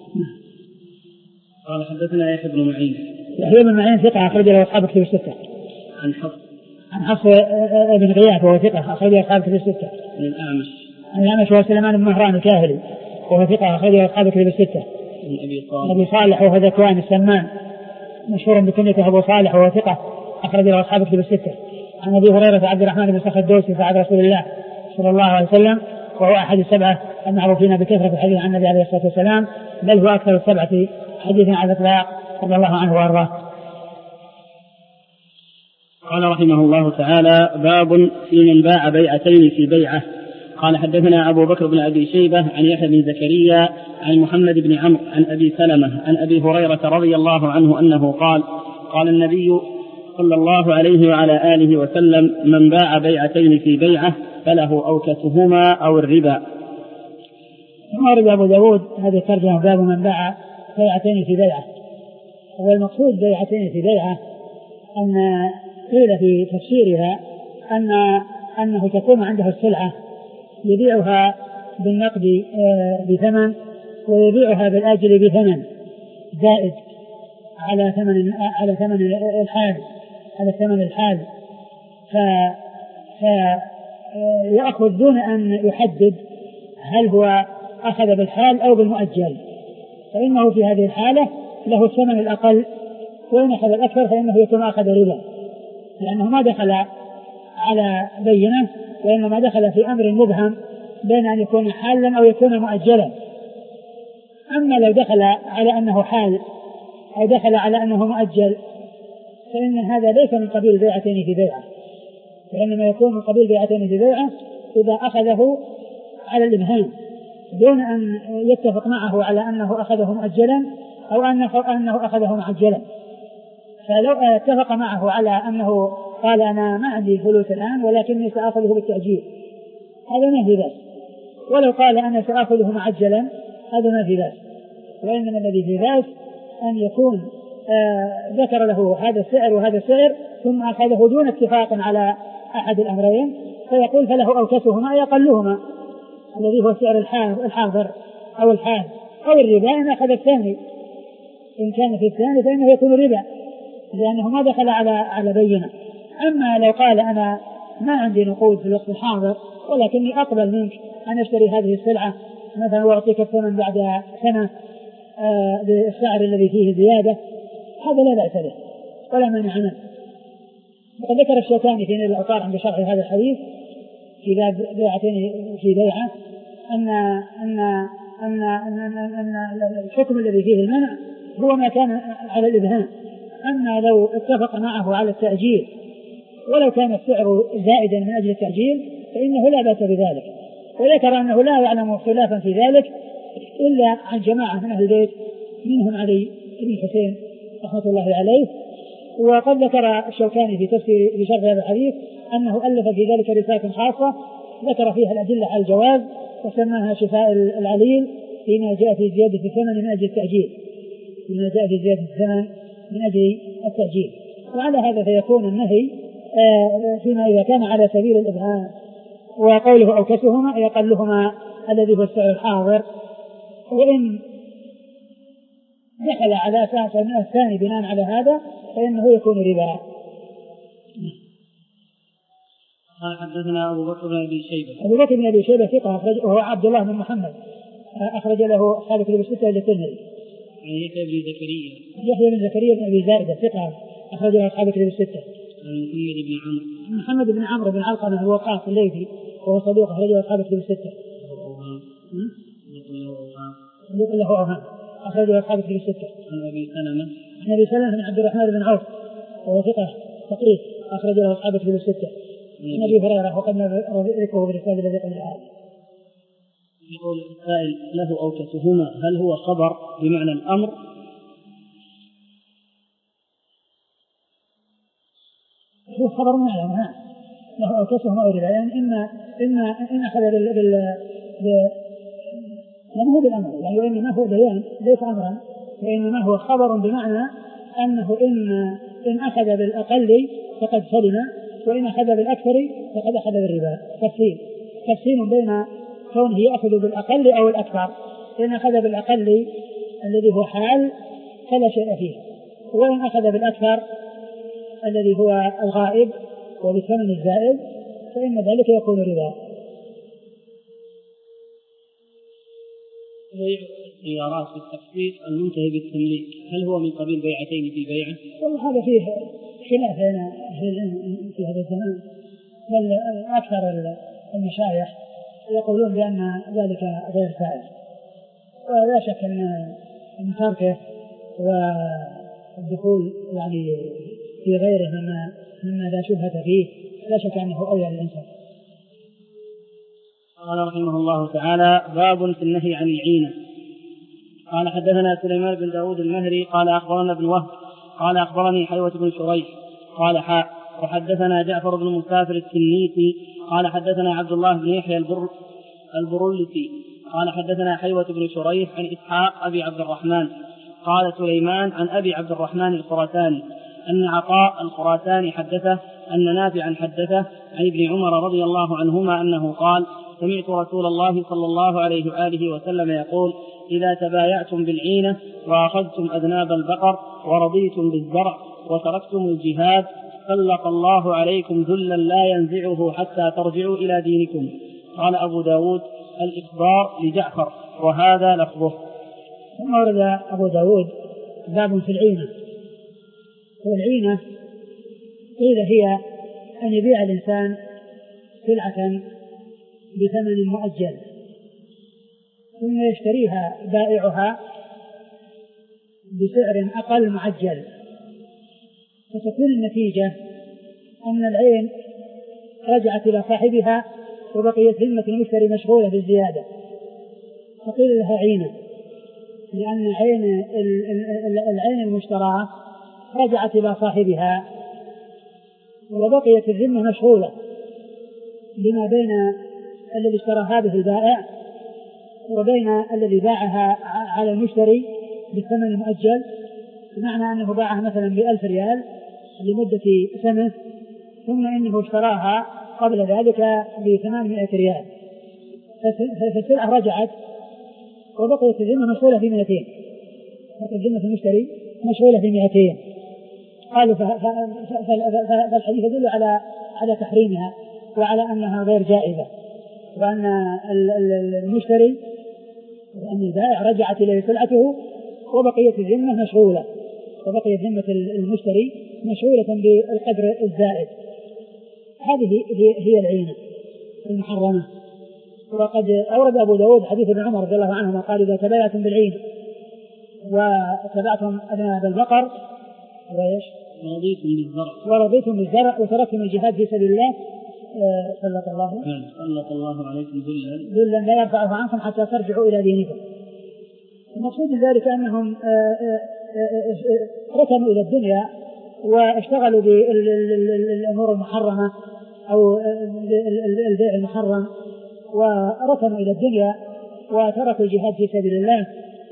قال: حدثنا يحيى بن معين. يحيى بن معين ثقة أخرج له أصحاب كتب الستة. عن حفص عن حفص بن غياث وهو ثقة أخرج له أصحاب كتب الستة. عن الأعمش عن الأعمش هو سليمان بن مهران الكاهلي وهو ثقة أخرج له أصحاب كتب الستة. عن أبي صالح أبي صالح وهو ذكوان السمان مشهور بكنيته أبو صالح وهو ثقة أخرج له أصحاب كتب الستة. عن أبي هريرة عبد الرحمن بن صخر الدوسي صاحب رسول الله صلى الله عليه وسلم، وهو أحد السبعة المعروفين بكثرة الحديث عن النبي عليه الصلاة والسلام، بل هو أكثر السبعة حديثا على الإطلاق رضي الله عنه وأرضاه. قال رحمه الله تعالى: باب في من باع بيعتين في بيعة. قال: حدثنا أبو بكر بن أبي شيبة عن يحيى بن زكريا عن محمد بن عمرو عن أبي سلمة عن أبي هريرة رضي الله عنه أنه قال: قال النبي صلى الله عليه وعلى آله وسلم: من باع بيعتين في بيعة فله أوكتهما أو الربا. ورد أبو داود هذه ترجمة باب من باع بيعتين في بيعة. والمقصود بيعتين في بيعة أن قيل في تفسيرها أن أنه تكون عنده السلعة يبيعها بالنقد بثمن ويبيعها بالآجل بثمن زائد على ثمن على ثمن الحال على ثمن الحال فيأخذ دون أن يحدد هل هو أخذ بالحال أو بالمؤجل، فإنه في هذه الحالة له الثمن الأقل، وإن أخذ الأكثر فإنه يكون أخذ ربا، لأنه ما دخل على بينة وإنما دخل في أمر مبهم بين أن يكون حالا أو يكون مؤجلا. أما لو دخل على أنه حال أو دخل على أنه مؤجل فإن هذا ليس من قبيل بيعتين في بيعة، وإنما يكون من قبيل بيعتين في بيعة إذا أخذه على الإبهام دون أن يتفق معه على أنه أخذه مؤجلا أو أنه أخذه معجلا. فلو اتفق معه على أنه قال أنا ما عندي فلوس الآن ولكني سأخذه بالتأجيل، هذا ما في بأس. ولو قال أنا سأخذه معجلا هذا ما في بأس، وإنما الذي في بأس أن يكون آه ذكر له هذا السعر وهذا السعر ثم أخذه دون اتفاق على أحد الأمرين، فيقول فله أوكسهما أي أقلهما الذي هو سعر الحاضر أو الحال أو الربا إن أخذ الثاني، إن كان في الثاني فإنه يكون ربا لأنه ما دخل على على بينة. أما لو قال أنا ما عندي نقود في الوقت الحاضر ولكني أقبل منك أن أشتري هذه السلعة مثلا وأعطيك الثمن بعد سنة آه بالسعر الذي فيه زيادة، هذا لا بأس به ولا مانع منه. وقد ذكر الشوكاني في نيل الأوطار عند شرح هذا الحديث في باب بيعتين في بيعة أن أن أن أن أن الحكم الذي فيه المنع هو ما كان على الإبهام، أما لو اتفق معه على التأجيل ولو كان السعر زائدا من أجل التأجيل فإنه لا بأس بذلك. وذكر أنه لا يعلم خلافا في ذلك إلا عن جماعة من أهل البيت منهم علي بن الحسين رحمة الله عليه. وقد ذكر الشوكاني في تفسير في شرح هذا الحديث أنه ألف في ذلك رسالة خاصة ذكر فيها الأدلة على الجواز وسماها شفاء العليل فيما جاء في زيادة الثمن من أجل التأجيل فيما جاء في زيادة الثمن من أجل التأجيل. وعلى هذا فيكون النهي فيما إذا كان على سبيل الإبهام، وقوله أوكسهما أي أقلهما الذي هو السعر الحاضر، وإن دخل على أساس الثاني بناء على هذا فإنه يكون ربا. قال حدثنا أبو بكر بن أبي شيبة. أبو بكر بن أبي شيبة ثقة وهو عبد الله بن محمد أخرج له أصحاب الكتب الستة إلا الترمذي. يحيى بن زكريا. يحيى بن زكريا بن أبي زائدة ثقة أخرج له أصحاب الكتب الستة. محمد بن عمرو. محمد بن عمرو بن علقمة هو وقاص الليثي وهو صدوق أخرج له أصحاب الكتب الستة. صدوق له أوهام أخرج له أصحاب الكتب الستة. عن أبي سلمة. عن أبي سلمة بن عبد الرحمن بن عوف وهو ثقة فقيه أخرج له أصحاب الكتب الستة. عن أبي هريرة وقد ذكره بالرسالة الذي قبل هذا. يقول السائل له أوكسهما هل هو خبر بمعنى الأمر؟ هو خبر معلوم ها له أوكسهما أو ربا، يعني إما إما إن أخذ بال بال لأنه هو بالأمر، يعني إنما هو بيان ليس أمرا، وإنما هو خبر بمعنى أنه إن إن أخذ بالأقل فقد سلم وإن أخذ بالأكثر فقد أخذ بالربا. تفصيل تفصيل بين كونه يأخذ بالأقل أو الأكثر. إن أخذ بالأقل الذي هو حال فلا شيء فيه، وإن أخذ بالأكثر الذي هو الغائب وبثمن الزائد فإن ذلك يكون ربا. بيع السيارات في التخصيص المنتهي بالتمليك هل هو من قبيل بيعتين في بيعه؟ والله هذا فيه خلاف بين أهل العلم في هذا الزمان، بل أكثر المشايخ يقولون بأن ذلك غير سائغ، ولا شك أن تركه والدخول يعني في غيره مما مما لا شبهة فيه لا شك أنه أولى للإنسان. قال رحمه الله تعالى باب في النهي عن العينة. قال حدثنا سليمان بن داود المهري قال أخبرنا ابن وهب قال أخبرني حيوة بن شريح قال حاء وحدثنا جعفر بن مسافر التنيسي قال حدثنا عبد الله بن يحيى البر البرلسي قال حدثنا حيوة بن شريح عن إسحاق أبي عبد الرحمن قال سليمان عن أبي عبد الرحمن الخراساني أن عطاء الخراساني حدثه أن نافعا حدثه عن ابن عمر رضي الله عنهما أنه قال سمعت رسول الله صلى الله عليه وآله وسلم يقول إذا تبايعتم بالعينة وأخذتم أذناب البقر ورضيتم بالزرع وتركتم الجهاد سلط الله عليكم ذلا لا ينزعه حتى ترجعوا إلى دينكم. قال أبو داود الإخبار لجعفر وهذا لفظه. ثم ورد أبو داود باب في العينة. والعينة قيل هي أن يبيع الإنسان سلعة بثمن مؤجل ثم يشتريها بائعها بسعر أقل معجل، فتكون النتيجة أن العين رجعت إلى صاحبها وبقيت ذمة المشتري مشغولة بالزيادة، فقيل لها عينة لأن عين العين المشتراه رجعت إلى صاحبها وبقيت الذمة مشغولة بما بين الذي اشترى هذه البائع وبين الذي باعها على المشتري بالثمن المؤجل، بمعنى أنه باعها مثلا بألف ريال لمدة سنة، ثم إنه اشتراها قبل ذلك بثمانمائة ريال، فالسلعة رجعت وبقيت الذمة مشغولة في مئتين، بقيت الذمة في المشتري مشغولة في مئتين. قالوا فالحديث يدل على على تحريمها وعلى أنها غير جائزة، وأن المشتري وأن البائع رجعت إليه سلعته وبقيت الذمة مشغولة، وبقيت ذمة المشتري مشغولة بالقدر الزائد. هذه هي العينة المحرمة. وقد أورد أبو داود حديث ابن عمر رضي الله عنهما قال: إذا تبايعتم بالعين وتبعتم أذناب البقر وإيش ورضيتم بالزرع ورضيتم بالزرع وتركتم الجهاد في سبيل الله سلط الله سلط الله عليكم ذلا ذلا لا يرفعه عنكم حتى ترجعوا إلى دينكم. المقصود من ذلك أنهم ركنوا إلى الدنيا واشتغلوا بالأمور المحرمة أو البيع المحرم، وركنوا إلى الدنيا وتركوا الجهاد في سبيل الله،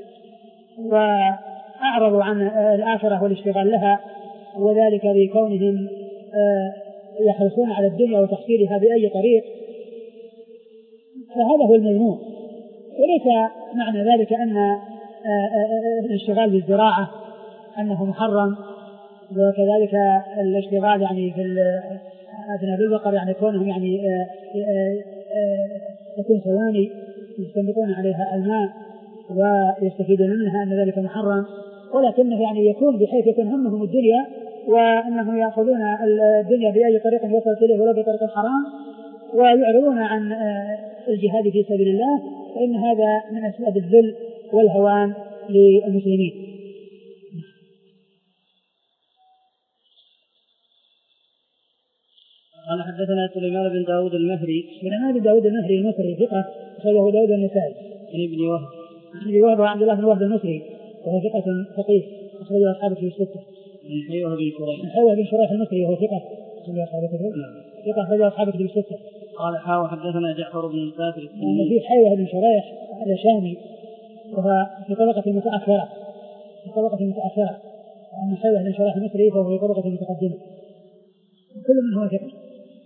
وأعرضوا عن الآخرة والاشتغال لها، وذلك بكونهم يحرصون على الدنيا وتحصيلها بأي طريق. فهذا هو المذموم، وليس معنى ذلك أن الاشتغال بالزراعة أنه محرم، وكذلك الاشتغال يعني في أذناب البقر يعني كونهم يعني تكون ثواني يستنبطون عليها الماء ويستفيدون منها أن ذلك محرم، ولكنه يعني يكون بحيث يكون همهم الدنيا، وأنهم يأخذون الدنيا بأي طريق يوصلت إليه ولو بطريق حرام، ويعرضون عن الجهاد في سبيل الله، فإن هذا من أسباب الذل والهوان للمسلمين. قال حدثنا سليمان بن داود المهري سليمان بن داود المهري المصري ثقة أخرجه داود النسائي. عن ابن وهب عن ابن وهب وعبد الله بن وهب المصري وهو ثقة فقيه أخرجه أصحابه في الستة. عن حيوة بن شريح عن حيوة بن شريح المصري وهو ثقة أخرجه أصحابه في ثقة أخرجه أصحابه في الستة. قال حاوى حدثنا جعفر بن مسافر التنيسي. في حيوة بن شريح هذا شامي وهو في طبقة متأخرة في طبقة متأخرة وأما حيوة بن شريح المصري فهو في طبقة متقدمة، كل من هو ثقة.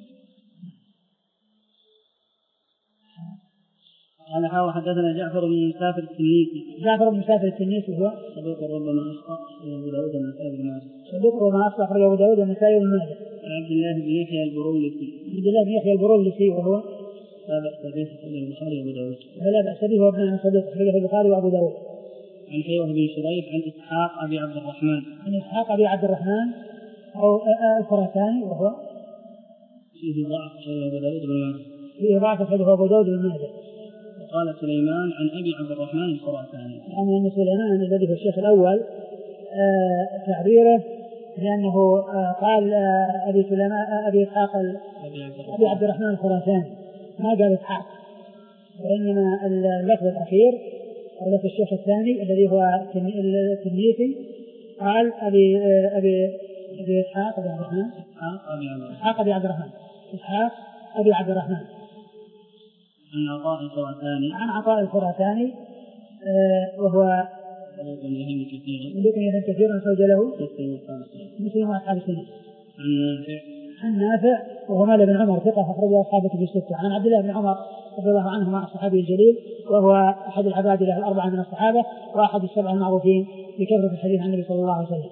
قال حاوى حدثنا جعفر بن مسافر التنيسي. جعفر بن مسافر التنيسي هو صدوق ربما أخطأ أبو داود النسائي بن ماجه. صدوق ربما أخطأ أخرجه أبو داود النسائي بن ماجه. عن عبد الله بن يحيى البرولسي. عبد الله بن يحيى البرولسي وهو لا بأس به أخرجه البخاري وأبو داود. لا بأس به وابن صدوق أخرجه البخاري وأبو داود. عن حيوة بن شريح عن إسحاق أبي عبد الرحمن. عن إسحاق أبي عبد الرحمن أو الخراساني وهو فيه ضعف أخرجه أبو داود بن ماجه. فيه ضعف أخرجه أبو داود بن ماجه. قال سليمان عن أبي عبد الرحمن الخراساني. يعني أن سليمان الذي هو الشيخ الأول آه تعبيره لأنه آه قال آه أبي سليمان آه أبي إسحاق أبي عبد الرحمن الخراساني، ما قال إسحاق، وإنما اللفظ الأخير أو لفظ الشيخ الثاني الذي هو التنيسي قال أبي آه أبي أبي إسحاق أبي عبد الرحمن إسحاق أبي عبد الرحمن إسحاق أبي عبد الرحمن عن عطاء الخراساني عن عطاء الخراساني آه وهو صدوق يهم كثيرا صدوق يهم كثيرا سجله مسلم وأصحاب السنة. عن نافع عن نافع وهو مال بن عمر ثقة أخرجه أصحابه في الستة. عن عبد الله بن عمر رضي الله عنهما الصحابي الجليل وهو أحد العباد له الأربعة من الصحابة وأحد السبع المعروفين بكثرة الحديث عن النبي صلى الله عليه وسلم.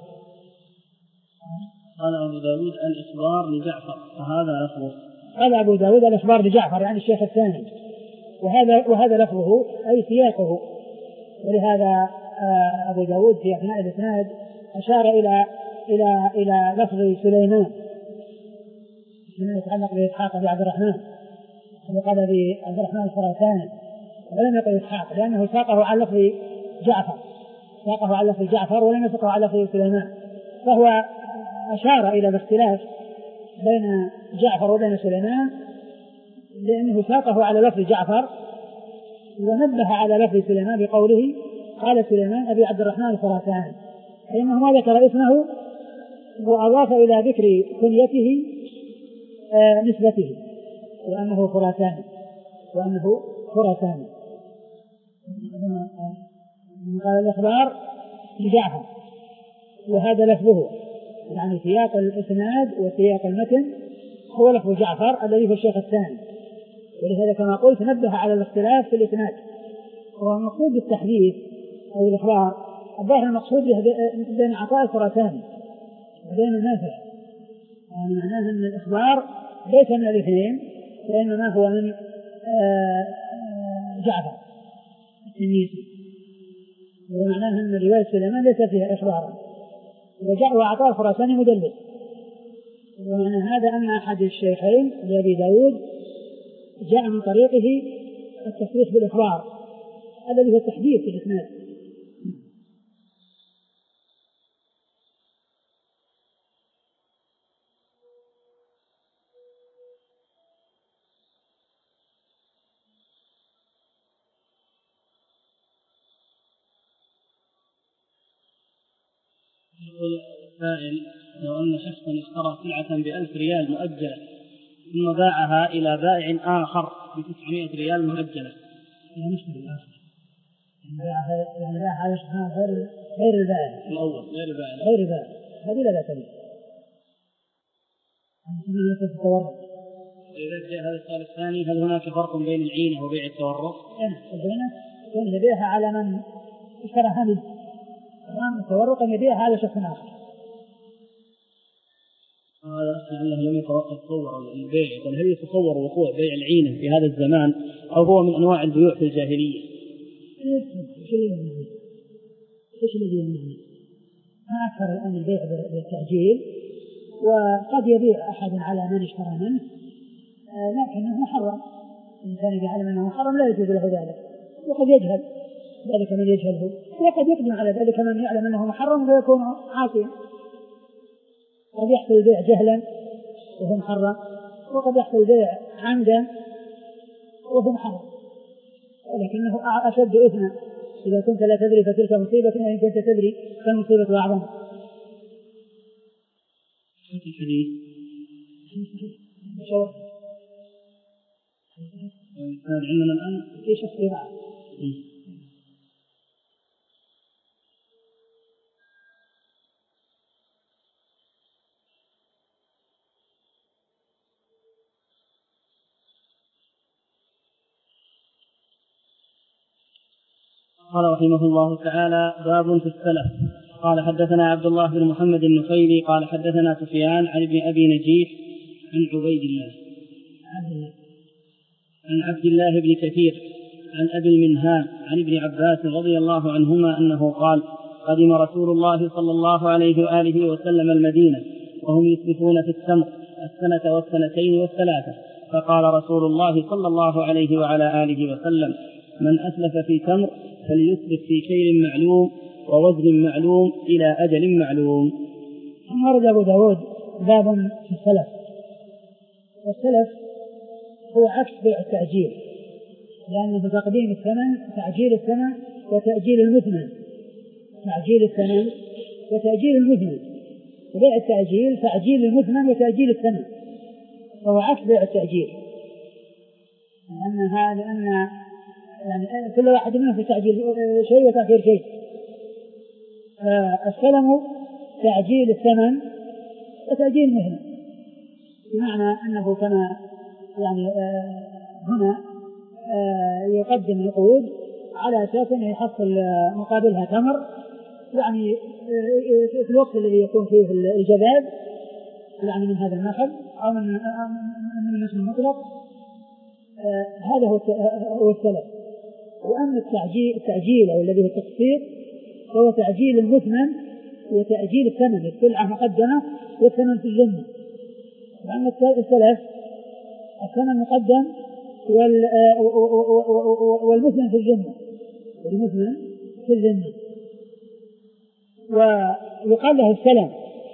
قال أبو داود الإخبار لجعفر وهذا لفظه. قال أبو داود الإخبار لجعفر يعني الشيخ الثاني، وهذا وهذا لفظه أي سياقه، ولهذا أبو داود في أثناء الإسناد أشار إلى إلى إلى لفظ سليمان فيما يتعلق بإسحاق أبي عبد الرحمن، وقال أبي عبد الرحمن الخراساني ولم يقل إسحاق لأنه ساقه على لفظ جعفر ساقه على لفظ جعفر ولم يسقه على لفظ سليمان، فهو أشار إلى الاختلاف بين جعفر وبين سليمان لأنه ساقه على لفظ جعفر ونبه على لفظ سليمان بقوله قال سليمان أبي عبد الرحمن الخراساني، فإنه ما ذكر اسمه وأضاف إلى ذكر كنيته آه نسبته وأنه خراساني وأنه خراساني. قال الإخبار لجعفر وهذا لفظه، يعني سياق الإسناد وسياق المتن هو لفظ جعفر الذي في الشيخ الثاني، ولهذا كما قلت نبه على الاختلاف في الإسناد. والمقصود بالتحديث أو الإخبار الظاهر المقصود بين عطاء الخراساني وبين النافع، يعني معناه أن الإخبار ليس من الاثنين وإنما هو من جعفر التنيسي، ومعناه أن رواية سليمان ليس فيها إخبارا، وعطاء الخراساني مدلس. ومعنى هذا أن أحد الشيخين لأبي داود جاء من طريقه التصريح بالإخبار الذي هو التحديث في الإسناد. يقول السائل: لو أن شخصا اشترى سلعة بألف ريال مؤجلة ثم باعها إلى بائع آخر بتسعمائة ريال مؤجلة. لا مشتري آخر، يعني باعها غير غير البائع الأول غير البائع غير البائع هذه لا بأس بها. إذا جاء هذا السؤال الثاني: هل هناك فرق بين العينة وبيع التورق؟ العينة يكون يبيعها على من اشتراها منه، أما التورق أن يبيعها على شخص آخر. هذا لعله لم يتصور البيع. يقول: هل يتصور وقوع بيع العينة في هذا الزمان أو هو من أنواع البيوع في الجاهلية؟ إيش الذي يمنعه؟ ما أكثر الآن البيع بالتأجيل، وقد يبيع أحد على من اشترى منه لكنه محرم. الإنسان إذا علم أنه محرم لا يجوز له ذلك، وقد يجهل ذلك من يجهله، وقد يقدم على ذلك من يعلم أنه محرم ويكون عاصيا. قد يحصل البيع جهلا وهو محرم، وقد يحصل البيع عمدا وهو محرم، ولكنه أشد إثما. إذا كنت لا تدري فتلك مصيبة، وإن كنت تدري فالمصيبة أعظم. الحديث عندنا الآن في شخص يضع قال رحمه الله تعالى: باب في السلف. قال: حدثنا عبد الله بن محمد النخيلي قال حدثنا سفيان عن ابن أبي نجيح عن عبيد الله عن عبد الله بن كثير عن أبي المنهال عن ابن عباس رضي الله عنهما أنه قال: قدم رسول الله صلى الله عليه وآله وسلم المدينة وهم يسلفون في التمر السنة والسنتين والثلاثة، فقال رسول الله صلى الله عليه وعلى آله وسلم: من أسلف في تمر فليسلف في كيل معلوم ووزن معلوم إلى أجل معلوم. ورد أبو داود باب في السلف. والسلف هو عكس بيع التأجيل، لأنه تقديم الثمن تعجيل الثمن وتأجيل المثمن، تعجيل الثمن وتأجيل المثمن، وبيع التأجيل تعجيل المثمن وتأجيل الثمن، فهو عكس بيع التأجيل. لأن هذا لأن يعني كل واحد منهم في تعجيل شيء وتأخير شيء. فالسلم تعجيل الثمن وتأجيل المثمن، بمعنى أنه كما يعني آه هنا آه يقدم نقود على أساس أنه يحصل مقابلها تمر، يعني آه في الوقت الذي يكون فيه الجذاب يعني من هذا النخل أو من من النسل المطلق، آه هذا هو السلف. وأما التعجيل, التعجيل أو الذي هو التقسيط فهو تعجيل المثمن وتأجيل الثمن، السلعة مقدمة والثمن في الذمة. وأما السلف الثمن مقدم والمثمن في الذمة، والمثمن في الذمة. ويقال له السلم،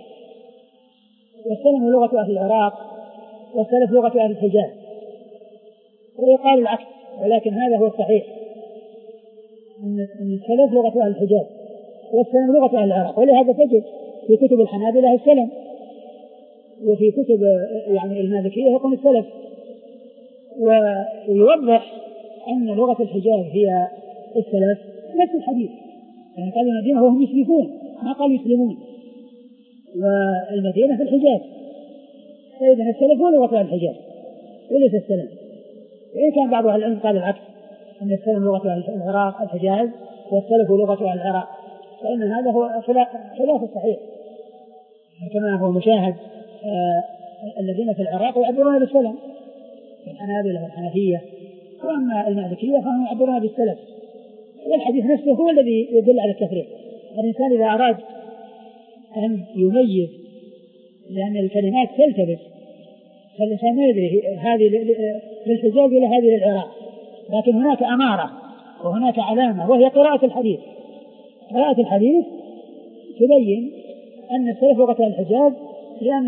والسلم لغة أهل العراق، والسلف لغة أهل الحجاز، ويقال العكس، ولكن هذا هو الصحيح أن السلف لغة أهل الحجاز والسلم لغة أهل العراق. ولهذا تجد في كتب الحنابلة السلم، وفي كتب يعني المالكية يكون السلف. ويوضح أن لغة الحجاز هي السلف نفس الحديث، يعني قال المدينة وهم يسلفون ما قال يسلمون، والمدينة في الحجاز، فإذا السلف هو لغة أهل الحجاز وليس السلف. وإن كان بعض أهل العلم قال العكس، أن السلف لغة أهل العراق الحجاز والسلف لغة أهل العراق، فإن هذا هو خلاف الصحيح كما هو مشاهد. آه الذين في العراق يعبرون بالسلف، الحنابلة والحنفية، وأما المالكية فهم يعبرون بالسلف، والحديث نفسه هو الذي يدل على التفريق. الإنسان إذا أراد أن يميز، لأن الكلمات تلتبس، فالإنسان ما يدري هذه للحجاز إلى هذه للعراق، لكن هناك أمارة وهناك علامة وهي قراءة الحديث. قراءة الحديث تبين أن السلف لغة الحجاز، لأن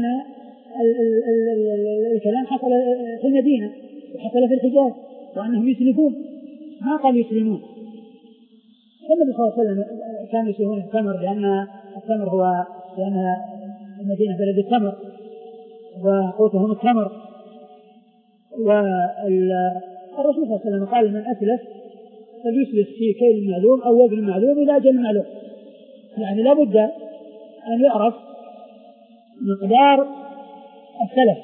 الكلام حصل في المدينة وحصل في الحجاز، وأنهم يسلفون ما قال يسلمون. النبي صلى الله عليه وسلم كانوا يسلمون التمر، لأن التمر هو لأن المدينة بلد التمر وقوتهم التمر. والرسول صلى الله عليه وسلم قال من أسلف فليسلف في كيل معلوم أو وزن معلوم إلى أجل معلوم، يعني لا بد أن يعرف مقدار السلف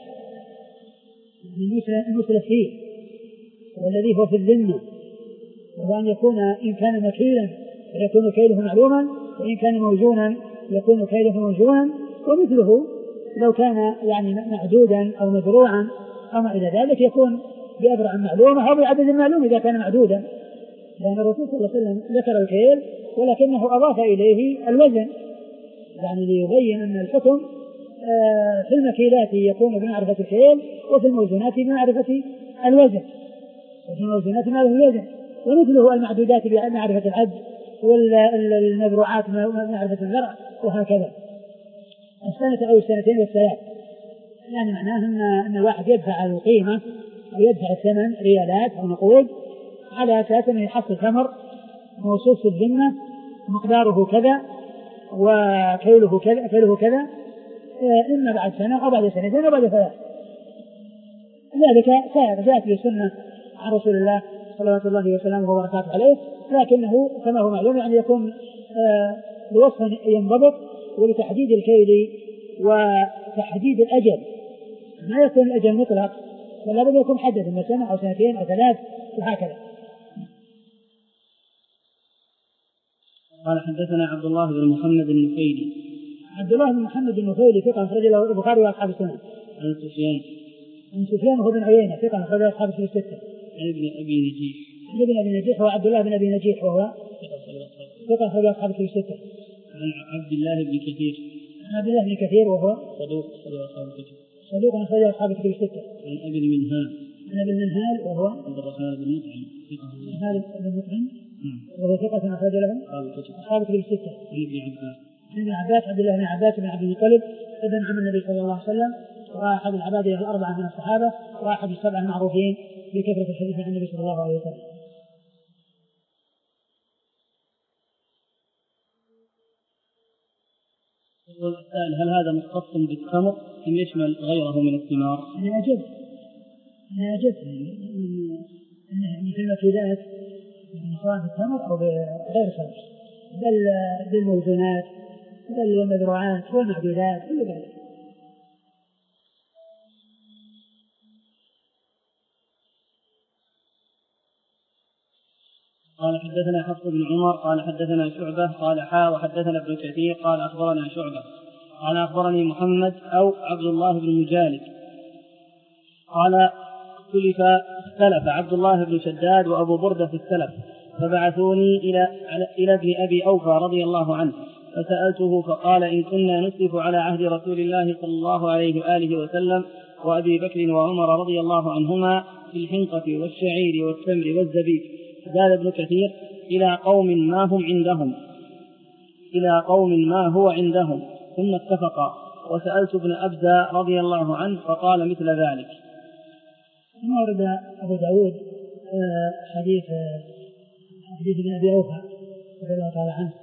المسلف فيه والذي هو في الذمة، وأن يكون إن كان مكيلا يكون كيله معلوما، وإن كان موزونا يكون كيله موزونا، ومثله لو كان يعني معدودا أو مزروعا أو ما إلى ذلك يكون بأبرع معلومة أو بعدد معلوم إذا كان معدودا، لأن الرسول صلى الله عليه وسلم ذكر الكيل ولكنه أضاف إليه الوزن، يعني ليبين أن الحكم في المكيلات يكون بمعرفة الكيل وفي الموزونات بمعرفة الوزن، وفي الموزونات بمعرفة الوزن، ومثله المعدودات بمعرفة العد، والمزروعات بمعرفة الزرع، وهكذا السنة أو السنتين والثلاث. يعني معناه أن أن الواحد يدفع القيمة أو يدفع الثمن ريالات أو نقود على أساس أنه يحصل ثمر موصوف في الذمة مقداره كذا وكيله كذا كيله كذا، إما بعد سنة أو بعد سنتين أو بعد ثلاث. ذلك جاءت بالسنة عن رسول الله صلوات الله وسلامه وبركاته عليه، لكنه كما هو معلوم يعني يكون بوصف ينضبط ولتحديد الكيل وتحديد الأجل، ما يكون الأجل مطلق بل لابد يكون محدد من سنة أو سنتين أو ثلاث وهكذا. قال حدثنا عبد الله بن محمد النفيلي. عبد الله بن محمد النفيلي ثقة أخرج له البخاري وأصحاب السنن. عن سفيان. عن سفيان وهو بن عيينة ثقة أخرج له أصحاب السنن الستة. عن ابن أبي نجيح. عن ابن أبي نجيح هو عبد الله بن أبي نجيح وهو ثقة أخرج له أصحاب السنن الستة. عن عبد الله بن كثير. عن عبد الله بن كثير وهو صدوق أخرج له أصحاب الكتب. صدوق أخرج له أصحاب الكتب الستة. عن أبي المنهال. عن أبي المنهال وهو عبد الرحمن بن مطعم. المنهال بن مطعم وهو ثقة أخرج له أصحاب الكتب الستة. عن ابن عباس. عن ابن عباس عبد الله بن عباس بن عبد المطلب ابن عم النبي صلى الله عليه وسلم، وأحد العبادة الأربعة من الصحابة، وأحد السبعة المعروفين بكثرة الحديث عن النبي صلى الله عليه وسلم. يقول السائل هل هذا مختص بالتمر أم يشمل غيره من الثمار؟ أنا أجب أنا أجب أنه في المكيلات سواء بالتمر أو بغير تمر، بل بالموزونات بل والمزروعات والمعدودات كل ذلك. قال حدثنا حفص بن عمر قال حدثنا شعبة قال حا وحدثنا ابن كثير قال أخبرنا شعبة قال أخبرني محمد أو عبد الله بن مجالد قال اختلف اختلف عبد الله بن شداد وأبو بردة في السلف، فبعثوني إلى إلى ابن أبي أوفى رضي الله عنه فسألته فقال إن كنا نسلف على عهد رسول الله صلى الله عليه وآله وسلم وأبي بكر وعمر رضي الله عنهما في الحنطة والشعير والتمر والزبيب. زاد ابن كثير إلى قوم ما هم عندهم إلى قوم ما هو عندهم ثم اتفقا، وسألت ابن أبزة رضي الله عنه فقال مثل ذلك. ثم ورد أبو داود حديث حديث ابن أبي أوفى رضي الله تعالى عنه،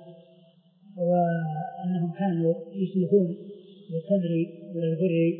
وأنهم كانوا يسلفون بالتمر والبر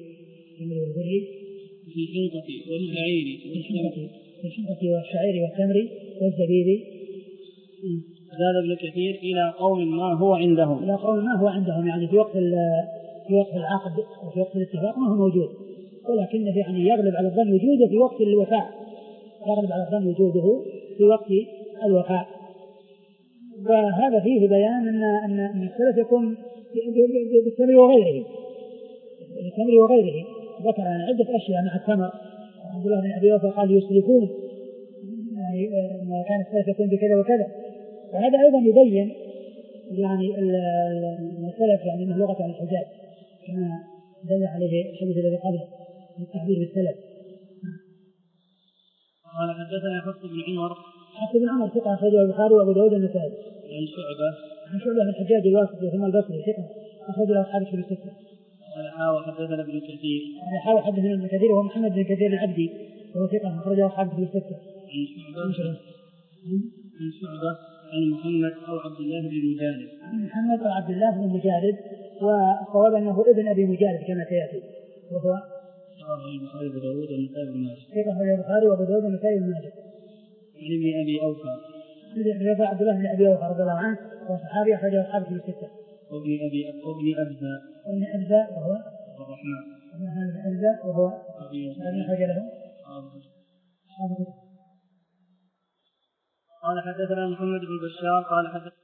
في الحنطة والشعير في الحنطة والشعير والتمر والزبيب زاد ابن كثير إلى قوم ما هو عندهم. إلى قوم ما هو عندهم، يعني في وقت في وقت العقد وفي وقت الاتفاق ما هو موجود، ولكنه يعني يغلب على الظن وجوده في وقت الوفاء، يغلب على الظن وجوده في وقت الوفاء. وهذا فيه بيان أن أن أن السلف يكون بالتمر وغيره، بالتمر وغيره. ذكر عن عدة أشياء مع التمر. عبد الله بن أبي أوفى قال يسلفون، يعني أن كان السلف يكون بكذا وكذا. وهذا أيضا يبين يعني السلف يعني أنه لغة عن الحجاج كما دل عليه الحديث الذي قبله من التعبير بالسلف. قال حدثنا حفص بن عمر. حفص بن عمر ثقة أخرجه البخاري وأبو داود والنسائي. عن شعبة. عن شعبة بن الحجاج الواسطي ثم البصري ثقة أخرجه أصحاب الكتب الستة. قال حاوى حدثنا ابن كثير. قال حاوى حدثنا ابن كثير وهو محمد بن كثير العبدي وهو ثقة أخرجه أصحاب الكتب الستة. عن شعبة. عن شعبة عن محمد أو عبد الله بن مجالد. عن محمد أو عبد الله بن مجالد، والصواب أنه ابن أبي مجالد كما سيأتي، وهو البخاري وأبو داود والنسائي بن ماجه. ثقة أخرجه البخاري وأبو داود والنسائي بن ماجه. عن ابن أبي أوفى. عن عبد الله بن أبي أوفى رضي الله عنه وصحابي أخرجه أصحاب الكتب الستة. وابن أبي وابن أبزة. ابن أبزة وهو الرحمن. ابن أبزة وهو الذي أخرج له أصحاب الكتب. قال حدثنا محمد بن بشار قال حدثنا